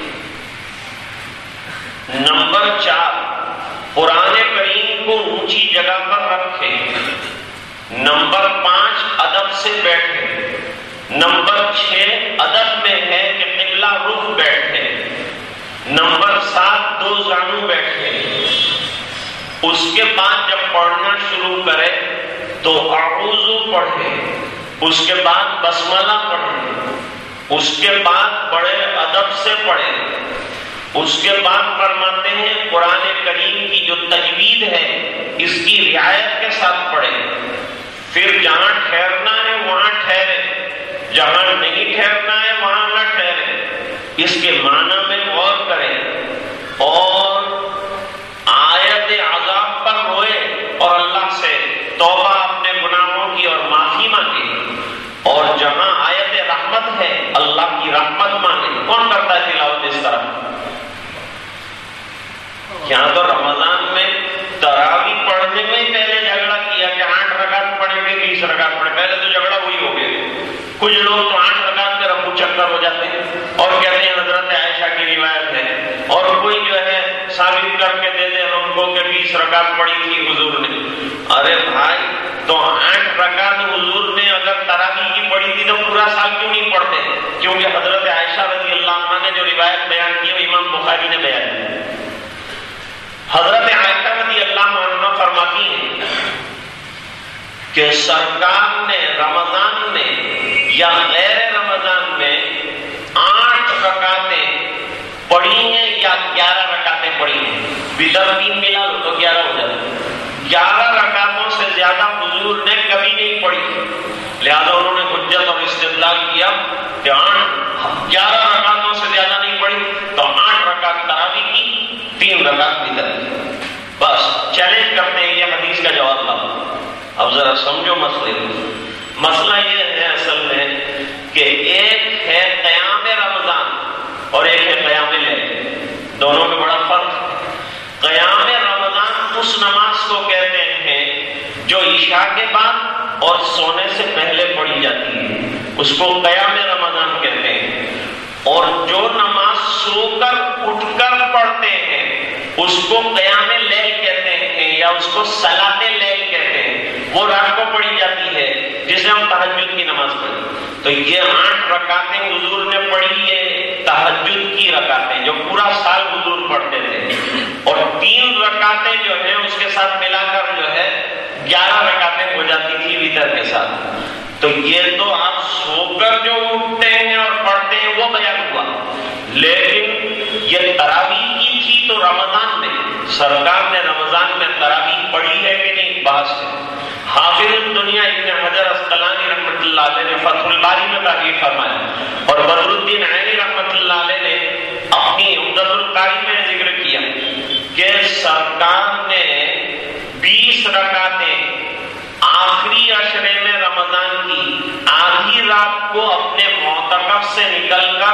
نمبر 4، قرآن کریم کو اونچی جگہ پر رکھے. نمبر 5، ادب سے بیٹھے. نمبر 6، ادب میں ہے کہ قبلہ رخ بیٹھے. نمبر 7، 2 زانو بیٹھے. اس کے بعد جب پڑھنا شروع کرے تو اعوذ پڑھے، اس کے بعد بسملہ پڑھے، اس کے بعد بڑے ادب سے پڑھے. اس کے بعد فرماتے ہیں قرآن کریم کی جو تجوید ہے اس کی رعایت کے ساتھ پڑھے. پھر جہاں ٹھہرنا ہے وہاں ٹھہرے، جہاں نہیں ٹھہرنا ہے وہاں نہ ٹھہرے. اس کے معنی میں غور کریں اور آیت عذاب پر روئے اور اللہ سے توبہ اپنے گناہوں کی اور معافی مانگے. اور جہاں آیت رحمت ہے اللہ کی رحمت مانگے. کون کرتا ہے تلاوت اس طرح؟ یہاں تو رمضان میں تراویح پڑھنے میں پہلے جھگڑا کیا کہ 8 رکعت پڑھیں گے 20 رکعت پڑھیں. پہلے تو جھگڑا وہی ہو گیا. کچھ لوگ تو 8 رکعت میں رفع چکر ہو جاتے ہیں اور کہتے ہیں حضرت عائشہ کی روایت ہے، اور کوئی جو ہے ثابت کر کے دے دے ہم کو کہ 20 رکعت پڑھی تھی حضور نے. ارے بھائی، تو 8 رکعت حضور نے اگر تراویح کی پڑھی تھی تو پورا سال کیوں نہیں پڑھتے؟ کیونکہ حضرت عائشہ رضی اللہ عنہ نے جو روایت بیان کی وہ امام بخاری نے بیان کی. حضرت عائشہ رضی اللہ عنہ فرماتی ہیں کہ سرکار نے رمضان میں یا غیر رمضان میں 8 رکعتیں پڑھی ہیں یا 11 رکعتیں پڑھی ہیں. بدر 3 ملا لو تو 11 ہو جاتے. 11 رکعتوں سے زیادہ حضور نے کبھی نہیں پڑھی. لہذا انہوں نے حجت اور استدلال کیا کہ 11 رکعتوں سے زیادہ نہیں پڑھی تو 8 رکعت تراویح کی، 3 رکعت بدر کی. بس چیلنج کرتے ہیں یہ حدیث کا جواب لاؤ. اب ذرا سمجھو مسئلے. مسئلہ یہ ہے اصل میں کہ ایک ہے قیام رمضان اور ایک ہے قیام لیل، دونوں میں بڑا فرق ہے۔ قیام رمضان اس نماز کو کہتے ہیں جو عشاء کے بعد اور سونے سے پہلے پڑھی جاتی ہے، اس کو قیام رمضان کہتے ہیں۔ اور جو نماز سو کر اٹھ کر پڑھتے ہیں اس کو قیام لیل کہتے ہیں، یا اس کو صلاۃ لیل کہتے ہیں۔ وہ رات کو پڑھی جاتی ہے جسے ہم تہجد کی نماز پڑھیں۔ تو یہ 8 رکعتیں حضور نے پڑھی، یہ تہجد کی رکعتیں جو پورا سال حضور پڑھتے تھے، اور 3 رکعتیں جو ہیں اس کے ساتھ ملا کر جو ہے 11 رکعتیں ہو جاتی تھی وتر کے ساتھ۔ تو یہ تو آپ سو کر جو اٹھتے ہیں اور پڑھتے ہیں وہ بیان ہوا، لیکن یہ تراویح کی تھی تو رمضان میں سرکار نے رمضان میں تراویح پڑھی ہے کہ نہیں، بحث ہے۔ حافظ الدنیا ابن حجر اسقلانی رحمۃ اللہ علیہ نے فتح الباری میں تعریف فرمایا، اور بدر الدین عینی رحمۃ اللہ علیہ نے اپنی عمدۃ القاری میں ذکر کیا کہ سرکار نے 20 رکعتیں آخری عشرے میں رمضان کی آدھی رات کو اپنے معتکف سے نکل کر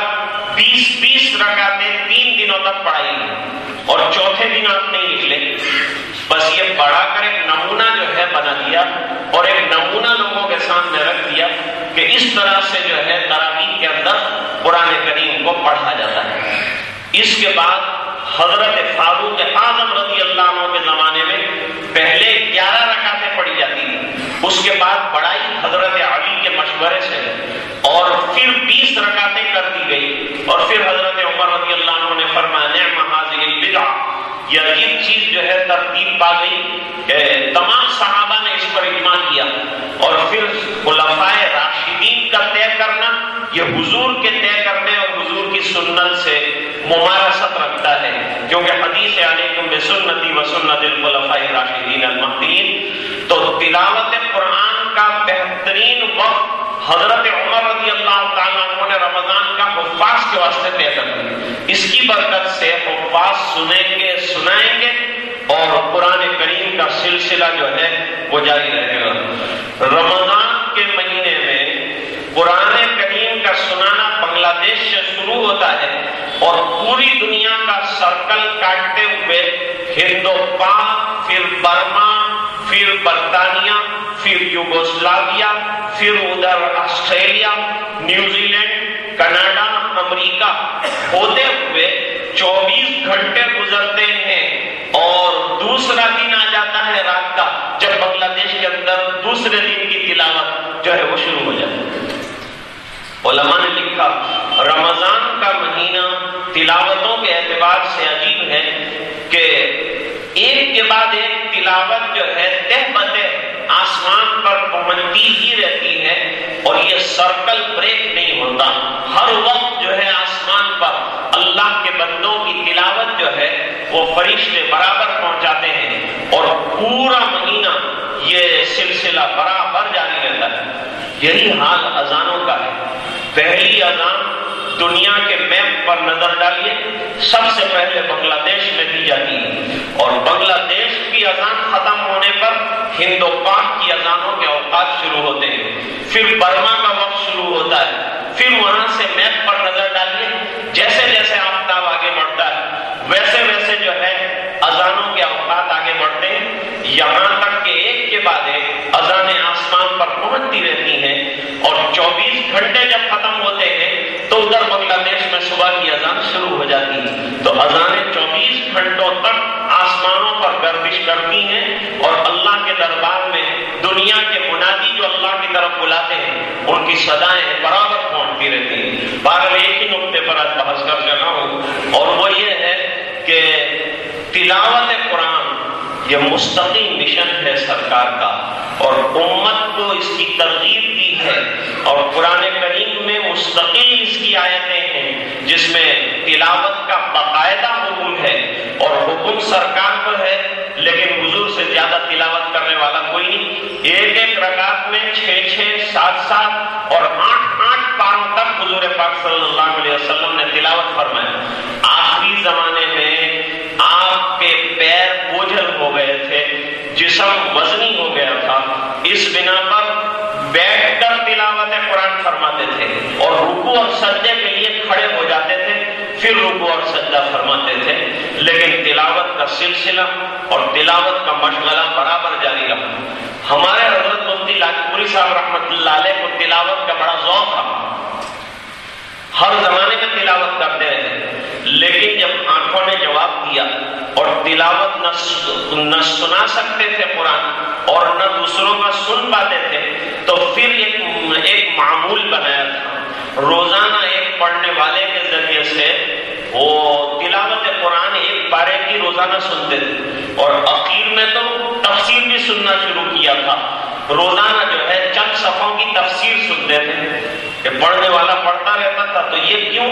20 رکعتیں 3 دنوں تک پڑھائی، اور چوتھے دن آپ نہیں نکلے۔ بس یہ پڑھا کر ایک نمونہ جو ہے بنا دیا، اور ایک نمونہ لوگوں کے سامنے رکھ دیا کہ اس طرح سے جو ہے تراویح کے اندر قرآن کریم کو پڑھا جاتا ہے۔ اس کے بعد حضرت فاروق اعظم رضی اللہ عنہ کے زمانے میں پہلے 11 رکعتیں پڑھی جاتی تھی، اس کے بعد بڑائی حضرت علی کے مشورے سے اور پھر 20 رکعتیں کر دی گئی، اور پھر حضرت عمر رضی اللہ عنہ نے فرمایا نعم هذه البدعہ، یہ عجیب چیز جو ہے ترتیب پا گئی کہ تمام صحابہ نے اس پر اجماع کیا، اور پھر خلفائے راشدین کا طے کرنا یہ حضور کے طے کرنے اور حضور کی سنت سے ممارست رکھتا ہے، کیونکہ حدیث علیکم بسنتی و سنت الخلفاء الراشدین المہدیین۔ تو تلاوت قرآن کا بہترین وقت حضرت عمر رضی اللہ تعالیٰ عنہ نے رمضان کا حفاظ کے واسطے طے کر دیا۔ اس کی برکت سے حفاظ سنیں گے، سنائیں گے، اور قرآن کریم کا سلسلہ جو ہے وہ جاری رہے گا۔ رمضان کے مہینے میں قرآن کریم کا سنانا بنگلہ دیش سے شروع ہوتا ہے، اور پوری دنیا کا سرکل کاٹتے ہوئے ہند و پاک، پھر برما، پھر برطانیہ، پھر یوگوسلاویا، پھر ادھر آسٹریلیا، نیوزی لینڈ، کینیڈا، امریکہ ہوتے ہوئے 24 گھنٹے گزرتے ہیں، اور دوسرا دن آ جاتا ہے رات کا جب بنگلہ دیش کے اندر دوسرے دن کی تلاوت جو ہے وہ شروع ہو جاتی ہے۔ علماء نے لکھا رمضان کا مہینہ تلاوتوں کے اعتبار سے عجیب ہے کہ ایک کے بعد ایک تلاوت جو ہے تہ بتہ آسمان پر پہنچتی ہی رہتی ہے، اور یہ سرکل بریک نہیں ہوتا۔ ہر وقت جو ہے آسمان پر اللہ کے بندوں کی تلاوت جو ہے وہ فرشتے برابر پہنچاتے ہیں، اور پورا مہینہ یہ سلسلہ برابر جاری رہتا ہے۔ یہی حال اذانوں کا ہے۔ پہلی اذان دنیا کے میپ پر نظر ڈالیے، سب سے پہلے بنگلہ دیش میں دی جاتی ہے، اور بنگلہ دیش کی اذان ختم ہونے پر ہند و پاک کی اذانوں کے اوقات شروع ہوتے ہیں، پھر برما کا وقت شروع ہوتا ہے، پھر وہاں سے میپ پر نظر ڈالیے، جیسے جیسے آفتاب آگے بڑھتا ہے ویسے ویسے جو ہے اذانوں کے اوقات آگے بڑھتے ہیں، یہاں تک کہ ایک کے بعد ایک اذانیں آسمان پر پہنچتی رہتی ہیں، اور 24 گھنٹے جب ختم ہوتے ہیں تو ادھر بنگلہ دیش میں صبح کی اذان شروع ہو جاتی ہے۔ تو اذانیں 24 گھنٹوں تک آسمانوں پر گردش کرتی ہیں، اور اللہ کے دربار میں دنیا کے منادی جو اللہ کی طرف بلاتے ہیں ان کی صدائیں برابر پہنچتی رہتی ہیں۔ بہرحال ایک ہی نقطے پر آج بحث کر رہا ہوں، اور وہ یہ ہے کہ تلاوت قرآن یہ مستقیم مشن ہے سرکار کا، اور امت کو اس کی ترغیب دی ہے، اور قرآن کریم میں مستقل اس کی آیتیں ہیں جس میں تلاوت کا باقاعدہ حکم ہے، اور حکم سرکار کو ہے، لیکن حضور سے زیادہ تلاوت کرنے والا کوئی نہیں۔ ایک ایک رکعت میں 6 7 اور 8 پاروں تک حضور پاک صلی اللہ علیہ وسلم نے تلاوت فرمایا۔ آخری زمانے میں آپ کے پیر بوجھل ہو گئے تھے، جسم وزنی ہو گیا تھا، اس بنا پر بیٹھ قرآن فرماتے تھے اور رکوع اور سجدے کے لیے کھڑے ہو جاتے تھے، پھر رکوع اور سجدہ فرماتے تھے، لیکن تلاوت کا سلسلہ اور تلاوت کا مشغلہ برابر جاری رہا۔ ہمارے حضرت مفتی لاجپوری صاحب رحمۃ اللہ علیہ کو تلاوت کا بڑا ذوق تھا، ہر زمانے میں تلاوت کرتے رہے، لیکن جب آنکھوں نے جواب دیا اور تلاوت نہ سنا سکتے تھے قرآن اور نہ دوسروں کا سن پاتے تھے، تو پھر ایک معمول بنایا تھا، روزانہ ایک پڑھنے والے کے ذریعے سے وہ تلاوت قرآن ایک پارے کی روزانہ سنتے تھے، اور اخیر میں تو تفسیر بھی سننا شروع کیا تھا۔ روزانہ جو ہے چند صفحوں کی تفسیر سنتے تھے کہ پڑھنے والا پڑھتا رہتا تھا۔ تو یہ کیوں؟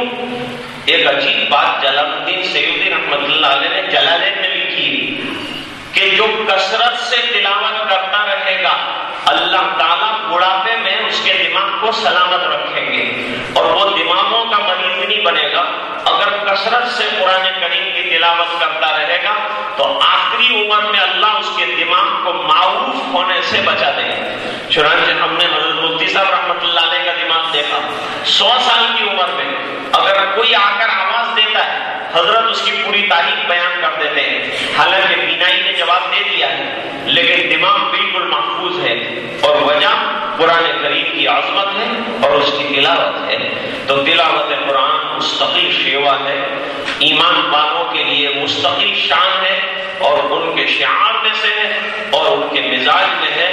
ایک عجیب بات جلال الدین سیوطی رحمۃ اللہ علیہ نے جلالین میں لکھی کہ جو کثرت سے تلاوت کرتا رہے گا اللہ تعالیٰ بڑھاپے میں اس کے دماغ کو سلامت رکھیں گے، اور وہ دماغوں کا مریض نہیں بنے گا۔ اگر کثرت سے قرآن کریم کی تلاوت کرتا رہے گا تو آخری عمر میں اللہ اس کے دماغ کو معروف ہونے سے بچا دے گا۔ چنانچہ ہم نے حضرت مفتی صاحب رحمۃ اللہ علیہ کا دماغ دیکھا، 100 سال کی عمر میں اگر کوئی آ کر آواز دیتا ہے حضرت اس کی پوری تاریخ بیان کر دیتے ہیں، حالانکہ بینائی نے جواب دے دیا ہے، لیکن دماغ بالکل محفوظ ہے، اور وجہ قرآن کریم کی عظمت ہے اور اس کی تلاوت ہے۔ تو تلاوت قرآن مستقل شیوا ہے، ایمان والوں کے لیے مستقل شان ہے، اور ان کے شعار میں سے ہے اور ان کے مزاج میں ہے۔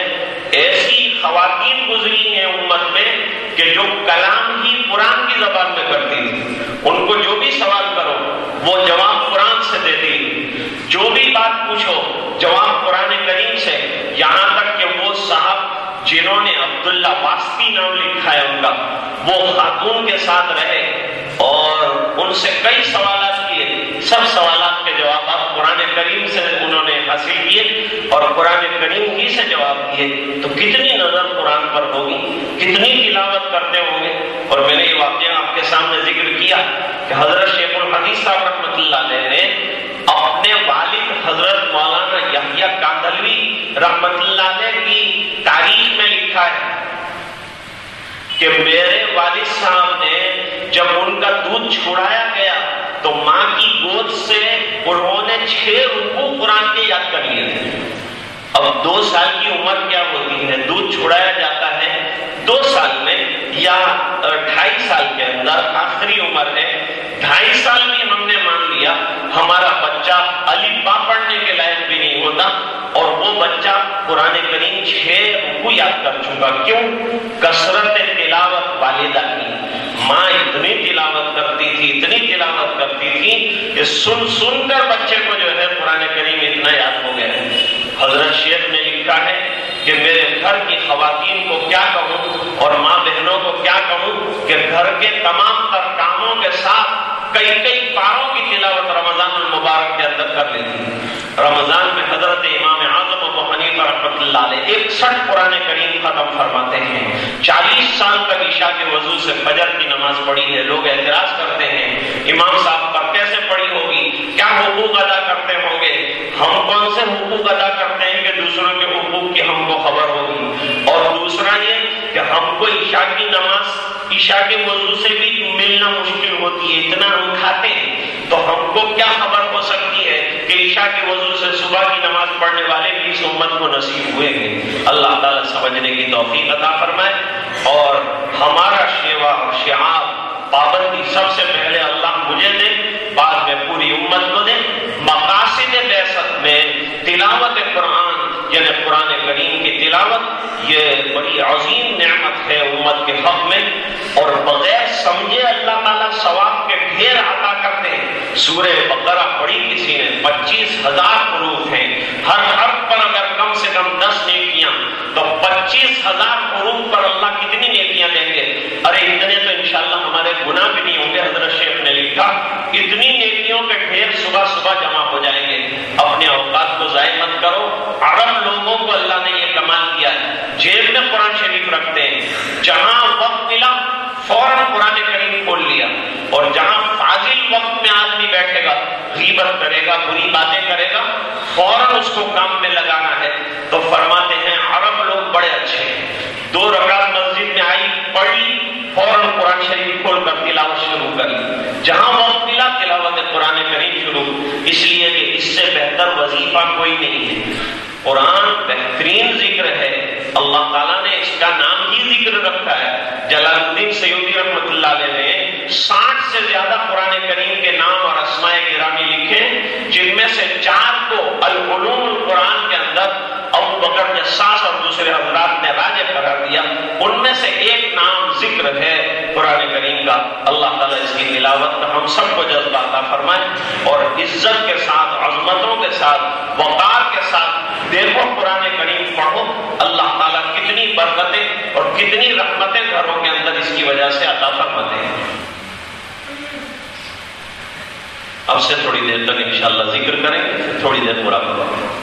ایسی خواتین گزری ہیں امت میں کہ جو کلام ہی قرآن کی زبان میں کرتی تھی، ان کو جو بھی سوال کرو وہ جواب قرآن سے دیتی، جو بھی بات پوچھو جواب قرآن کریم سے، یہاں تک کہ وہ صاحب جنہوں نے عبداللہ واسطی نام لکھا ہے ان کا، وہ خاتون کے ساتھ رہے اور ان سے کئی سوالات کیے، سب سوالات کے جوابات قرآن کریم سے انہوں نے حاصل کیے اور قرآن کریم ہی سے جواب دیے۔ تو کتنی نظر قرآن پر ہوگی، کتنی تلاوت کرتے ہوں گے۔ اور میں نے یہ واقعہ آپ کے سامنے ذکر کیا کہ حضرت شیخ الحدیث صاحب رحمۃ اللہ علیہ نے اپنے والد حضرت مولانا یحییٰ کاندھلوی رحمۃ اللہ علیہ کی تاریخ میں لکھا ہے کہ میرے والد صاحب نے جب ان کا دودھ چھڑایا گیا تو ماں کی گود سے انہوں نے 6 رکوع قرآن کے یاد کر لیے تھے۔ اب 2 سال کی عمر کیا ہوتی ہے، دودھ چھڑایا جاتا ہے 2 سال میں یا 2.5 سال کے اندر، آخری عمر ہے 2.5 سال میں ہم نے مان لیا ہمارا بچہ الف با پڑھنے کے لائق بھی نہیں ہوتا، اور وہ بچہ قرآن کریم 6 رکوع یاد کر چکا۔ کیوں؟ کثرت تلاوت والدہ کی، ماں اتنی تلاوت کرتی تھی، اتنی تلاوت کرتی تھی کہ سن سن کر بچے کو جو ہے قرآن کریم اتنا یاد ہو گیا ہے۔ حضرت شیخ نے لکھا ہے کہ میرے گھر کی خواتین کو کیا کہوں اور ماں بہنوں کو کیا کہوں کہ گھر کے تمام تر کاموں کے ساتھ کئی پاروں کی تلاوت رمضان المبارک کے اندر کر لیتی۔ رمضان میں حضرت امام اعظم ابو حنیفہ رحمۃ اللہ علیہ 61 قرآن کریم ختم فرماتے ہیں۔ 40 سال تک عشاء کے وضو سے فجر کی نماز پڑھی ہے۔ لوگ اعتراض کرتے ہیں امام صاحب پر کیسے پڑھی ہوگی، کیا حقوق ادا کرتے ہوں گے؟ ہم کون سے حقوق ادا کرتے ہیں کہ دوسروں کے حقوق کی ہم کو خبر ہوگی؟ اور دوسرا یہ کہ ہم کو عشاء کی نماز عشاء کے وضو سے بھی ملنا مشکل ہوتی ہے، اتنا ہم کھاتے ہیں، تو ہم کو کیا خبر ہو سکتی ہے کہ عشاء کے وضو سے صبح کی نماز پڑھنے والے بھی اس امت کو نصیب ہوئے ہیں۔ اللہ تعالیٰ سمجھنے کی توفیق عطا فرمائے، اور ہمارا شیوا اور شعار پابندی سب سے پہلے اللہ مجھے دے، بعد میں پوری امت کو دے۔ مقاصد بعثت میں تلاوت قرآن یعنی قرآن کریم کی تلاوت یہ بڑی عظیم نعمت ہے امت کے حق میں، اور بغیر سمجھے اللہ تعالیٰ ثواب کے ڈھیر عطا کرتے ہیں۔ سورہ بقرہ پڑھی کسی نے، 25,000 حروف ہیں، ہر حرف پر اگر کم سے کم 10 نیکیاں، تو 25,000 حروف پر اللہ کتنی نیکیاں دیں گے؟ ارے اتنے تو انشاءاللہ ہمارے گناہ بھی نہیں ہوں گے۔ حضرت شیخ نے لکھا اتنی نیکیوں کے ڈھیر صبح صبح جمع ہو جائیں گے۔ اپنے اوقات کو ضائع مت کرو۔ عرب لوگوں کو اللہ نے یہ کمال کیا ہے، جیب میں قرآن شریف رکھتے ہیں، جہاں وقت ملا فوراً قرآن کریم کھول لیا، اور جہاں فاضل وقت میں آدمی بیٹھے گا، غیبت کرے گا، بری باتیں کرے گا، فوراً اس کو کام میں لگانا ہے۔ تو فرماتے ہیں عرب لوگ بڑے اچھے ہیں، 2 رکعت مسجد میں آئی، پڑھ لی، قرآن بہترین ذکر ہے، اللہ تعالیٰ نے اس کا نام ہی ذکر رکھا ہے۔ جلال الدین سیوطی رحمۃ اللہ علیہ نے 60 سے زیادہ قرآن کریم کے نام اور اسماء گرامی لکھے، جن میں سے 4 کو العلوم القرآن کے اندر ابو بکر جساس اور دوسرے حضرات نے راجح قرار دیا۔ ان میں سے ایک نام ذکر ہے قرآن کریم کا۔ اللہ تعالیٰ اس کی تلاوت کا ہم سب کو جذبہ عطا فرمائے اور عزت کے ساتھ، عظمتوں کے ساتھ، وقار کے ساتھ دیکھو قرآن کریم پڑھو۔ اللہ تعالیٰ کتنی برکتیں اور کتنی رحمتیں گھروں کے اندر اس کی وجہ سے عطا فرماتے ہیں۔ اب سے تھوڑی دیر تک انشاءاللہ ذکر کریں گے، پھر تھوڑی دیر مراقبہ۔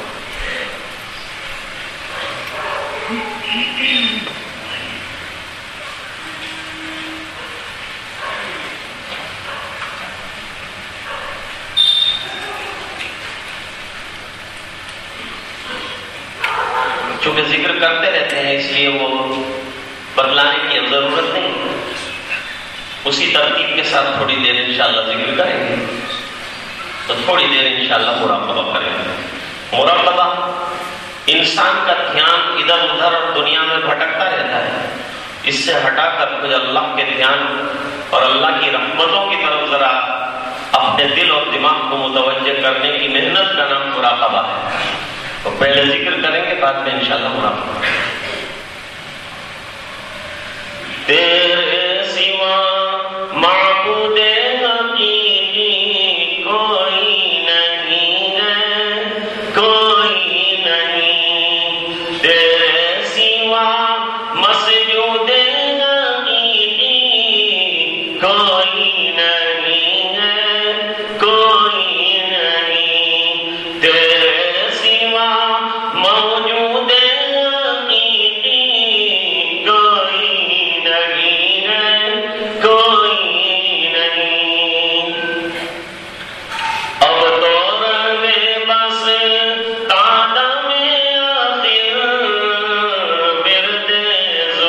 چونکہ ذکر کرتے رہتے ہیں اس لیے وہ بدلانے کی اب ضرورت نہیں، اسی ترتیب کے ساتھ تھوڑی دیر انشاءاللہ ذکر کریں گے، تو تھوڑی دیر انشاءاللہ مراقبہ کریں گے۔ مراقبہ انسان کا دھیان ادھر ادھر اور دنیا میں بھٹکتا رہتا ہے، اس سے ہٹا کر مجھے اللہ کے دھیان اور اللہ کی رحمتوں کی طرف ذرا اپنے دل اور دماغ کو متوجہ کرنے کی محنت کا نام مراقبہ ہے۔ تو پہلے ذکر کریں گے، بعد میں انشاءاللہ مراقبہ۔ تیرے سوا معبود حقیقی کوئی نہیں ہے، کوئی نہیں، تیرے سوا مسجود حقیقی کوئی نہیں ہے، کوئی نہیں، تیرے سوا موجود حقیقی کوئی نہیں ہے، کوئی نہیں۔ اب تو روے بس قدم آخر ورد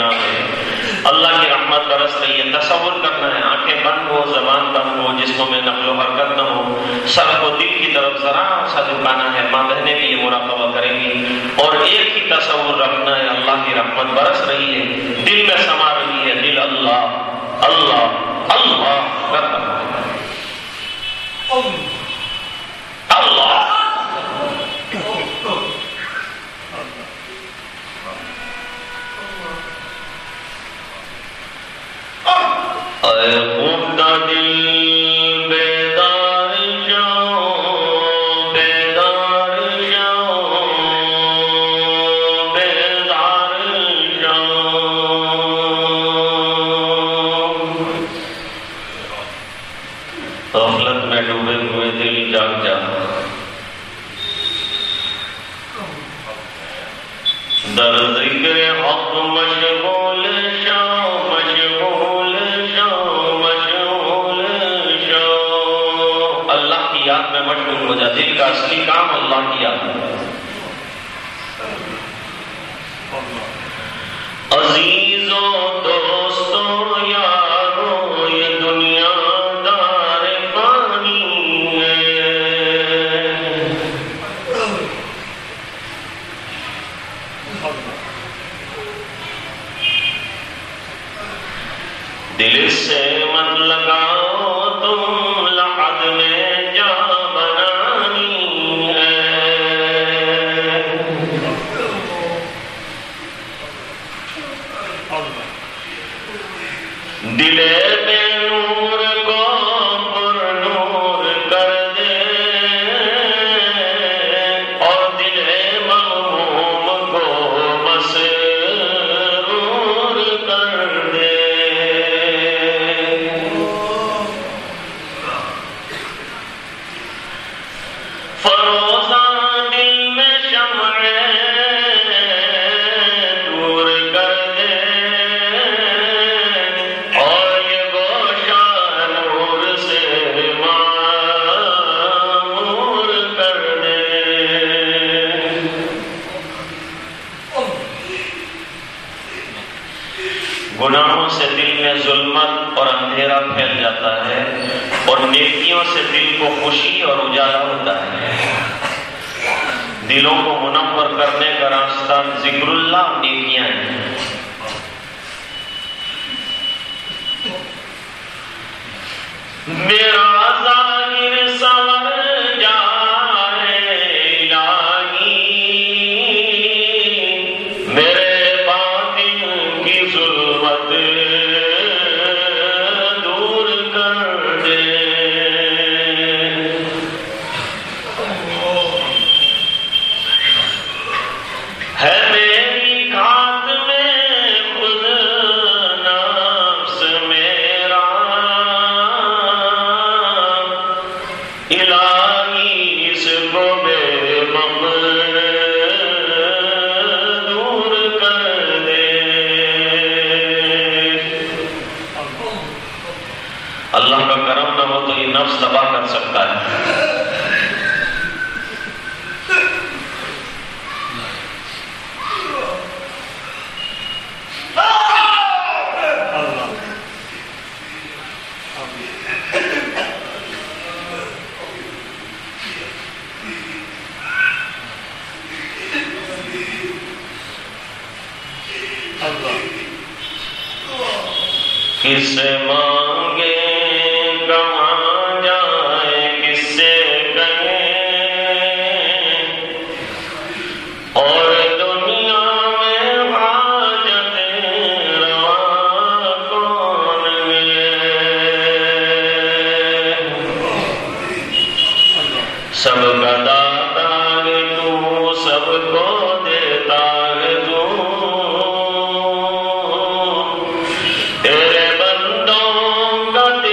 نام ہے، اللہ کی رحمت برس رہی ہے. تصور کرنا ہے آنکھیں بند ہو، زبان بند ہو، جسموں میں نقل و حرکت نہ ہو، سر کو دل کی طرف ذرا سا جھکانا ہے. ماں بہنیں بھی یہ مراقبہ کریں گی اور ایک ہی تصور رکھنا ہے اللہ کی رحمت برس رہی ہے، دل میں سما رہی ہے، دل اللہ اللہ اللہ کرتا ہے. اللہ اے خدا دل بیدار جاؤ، بیدار جاؤ، بیدار جاؤ. غفلت میں ڈوبے ہوئے دل جاگ جا، در ذکر حق مشغول شاؤ، مشغول شاؤ، مشغول شاؤ. اللہ کی یاد میں مشغول ہو جا. دل کا اصلی کام اللہ کی یاد ہے. عزیزوں دوستوں یاروں یہ دنیا دار فانی ہے، دل سے مت لگاؤ تم لحد میں جا بنانی ہے. دل بے نور کو پر نور کر دے اور دل مغموم کو مسرور کر دے. فروزاں دل میں شمع دور کر دے اور یہ گوشہ نور سے معمور کر دے. گناہوں سے دل میں ظلمت اور اندھیرا پھیل جاتا ہے اور نیکیوں سے دل کو خوشی اور اجالا ہوتا ہے. دلوں کو منور کرنے کا راستہ ذکر اللہ، نیکیاں ہیں. میرا ظاہر سنور جائے الہی، میرے باطن کی ظلمت دور کر دے. ہے میری گھات میں خود نفس میرا، الہی اس کو بے مقدور کر دے. اللہ کا کرم نہ ہو تو یہ نفس تباہ کر سکتا ہے. کس سے مانگے کہاں جائے، کس سے کہیں، اور دنیا میں حاجت روا کون ہے. سب کا داتا ہے تو، سب کو دیتا ہے تو، تیرے بندوں کا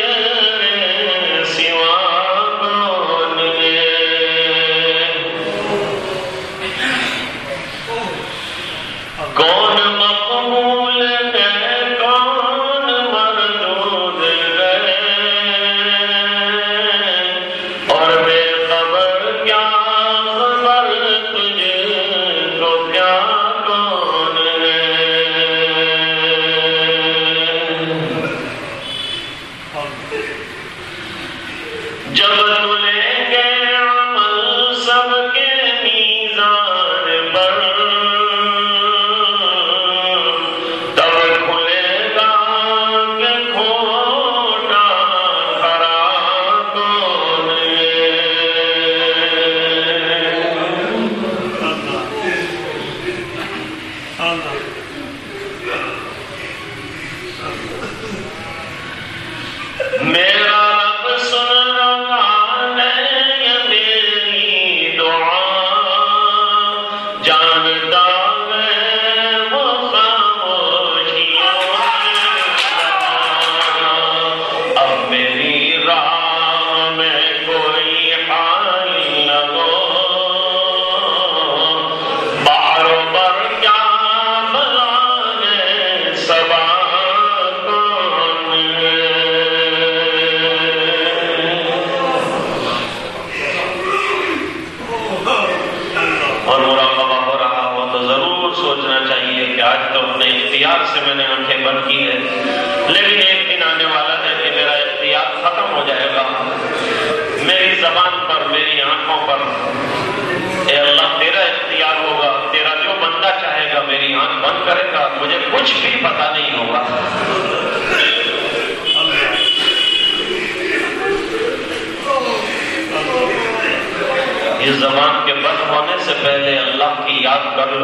زبان کے بند ہونے سے پہلے اللہ کی یاد کر لو،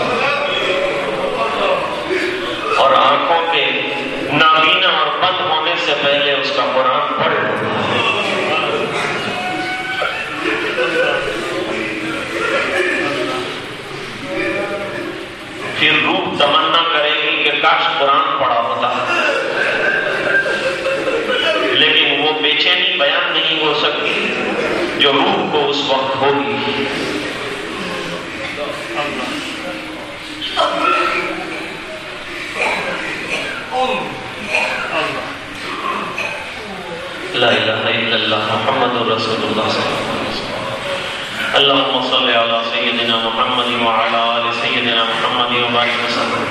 اور آنکھوں کے نابینا اور بند ہونے سے پہلے اس کا قرآن پڑھ لو۔ پھر روح تمنا کرے گی کہ کاش قرآن پڑھا ہوتا، لیکن وہ بے چینی بیان نہیں ہو سکتی جو روح کو اس وقت ہوگی۔ لا الہ الا اللہ محمد رسول اللہ صلی اللہ علیہ وسلم۔ اللهم صل على سيدنا محمد وعلى آل سيدنا محمد وبارك وسلم۔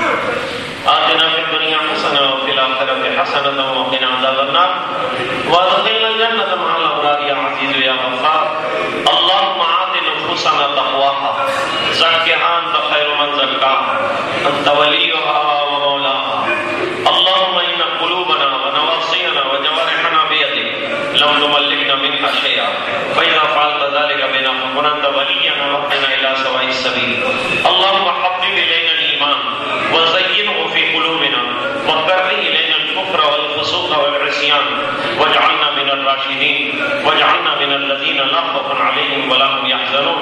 آتنا في الدنيا حسنة وفي الآخرة حسنة وقنا عذاب النار وادخلنا الجنة مع الأبرار يا عزيز يا غفار۔ اللهم آت نفوسنا تقواها زكها أنت خير من زكاها أنت وليها ومولاها۔ اللهم إن قلوبنا ونواصينا وجوارحنا بيدك لم تملكنا منها شيئا، فإذا فعلت ذلك بنا فكن أنت ولينا واهدنا إلى سواء السبيل۔ اللهم حبب إلينا الإيمان وزينه في قلوبنا وكره إلينا الكفر والفسوق والعصيان واجعلنا من الراشدين واجعلنا من الذين لا خوف عليهم ولا هم يحزنون۔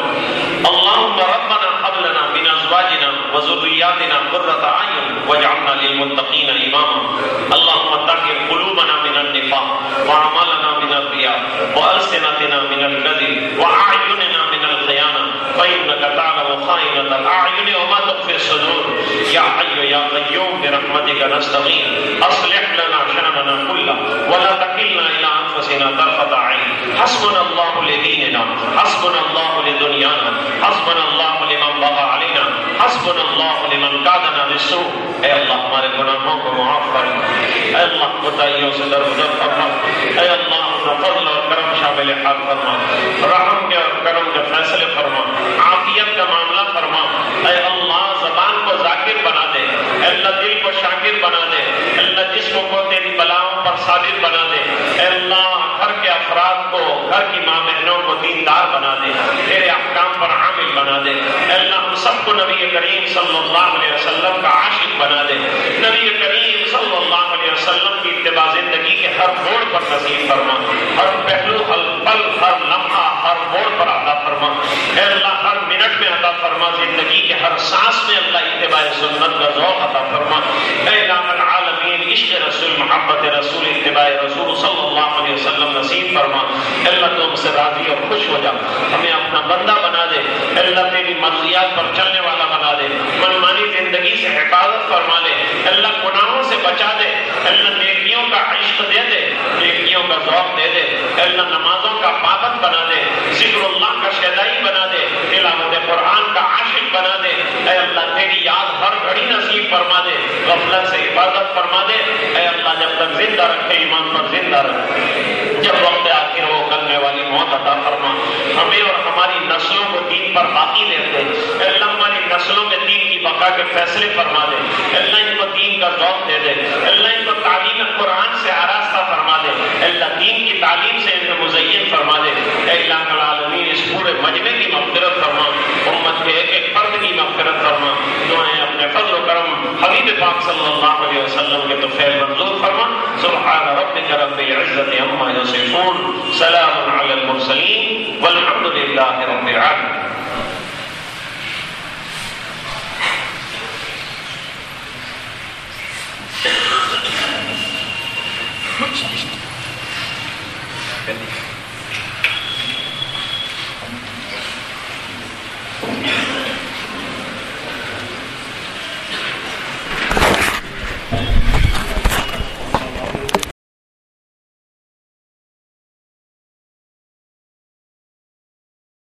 اللهم ربنا هب لنا من أزواجنا وذرياتنا قرة أعين واجعلنا للمتقين إماما۔ اللهم طهر قلوبنا من النفاق وأعمالنا من الرياء وألسنتنا من الكذب وأعيننا من الخيانة، فإنك تعلم خائنة الأعين وما تخفي الصدور۔ يا حي يا قيوم برحمتك نستغيث، أصلح لنا شأننا كله ولا تكلنا إلى أنفسنا طرفة عين۔ حسبنا الله لديننا، حسبنا الله لدنيانا، حسبنا الله لمن بغى علينا، حسبنا الله لمن قادنا بالسوء۔ اے اللہ ہمارے گناہوں کو معاف فرما، اے اللہ کوتاہیوں سے درگزر فرما، اے اللہ اپنا فضل اور کرم شامل حال فرما، رحم کے اور کرم کے فیصلے فرما، عافیت کا معاملہ فرما۔ اے اللہ زبان کو ذاکر بنا دے، اے اللہ دل کو شاکر بنا دے، اے اللہ جسم کو تیری بلاؤں پر صابر بنا دے، اے اللہ گھر کے افراد کو، گھر کی ماں بہنوں کو دیندار بنا دے، تیرے احکام پر عامل بنا دے۔ اے اللہ ہم سب کو نبی کریم صلی اللہ علیہ وسلم کا عاشق بنا دے، نبی کریم صلی اللہ علیہ وسلم کی اتباع زندگی کے ہر موڑ پر نصیب فرما، ہر پہلو، ہر پل، ہر لمحہ، ہر موڑ پر عطا فرما۔ اے اللہ ہر منٹ میں عطا فرما، زندگی کے ہر سانس میں اللہ اتباع سنت کا ذوق عطا فرما۔ اے الہ العالمین عشق رسول، محبت رسول، اتباع رسول صلی اللہ علیہ وسلم نصیب فرما۔ اے اللہ تو ہم سے راضی اور خوش ہو جا، ہمیں اپنا بندہ بنا دے، اے اللہ تیری مرضیات پر چلنے والا بنا دے، منمانی زندگی سے حفاظت فرما دے، اے اللہ گناہوں سے بچا دے، اے اللہ نیکیوں کا عشق دے دے، نیکیوں کا ذوق دے دے، اے اللہ نمازوں کا پابند بنا دے، ذکر اللہ کا شیدائی بنا دے، تلاوت قرآن کا عاشق بنا دے، اے اللہ تیری یاد ہر گھڑی نصیب فرما دے، غفلت سے حفاظت فرما دے، اے اللہ جب تک زندہ رکھے ایمان پر زندہ رکھے، جب وقت آخر وہ کرنے والی موت عطا فرما، ہمیں اور ہماری نسلوں کو دین پر باقی رکھے، اے اللہ ہماری نسلوں میں دین کی بقا کے فیصلے فرما دے، اے اللہ ان کو دین کا ذوق دے دے، اے اللہ ان کو تعلیم قرآن سے آراستہ فرما دے، اے اللہ دین کی تعلیم سے ان کو مزین فرما دے، اے الہ العالمین اس پورے مجمع کی مغفرت فرما، امت کے ایک ایک فرد کی مغفرت فرما، دعائیں اپنے فضل و کرم حبیب پاک صلی اللہ علیہ وسلم کے طفیل منظور فرما۔ سبحان ربک رب العزت عما یصفون، سلام علی المرسلین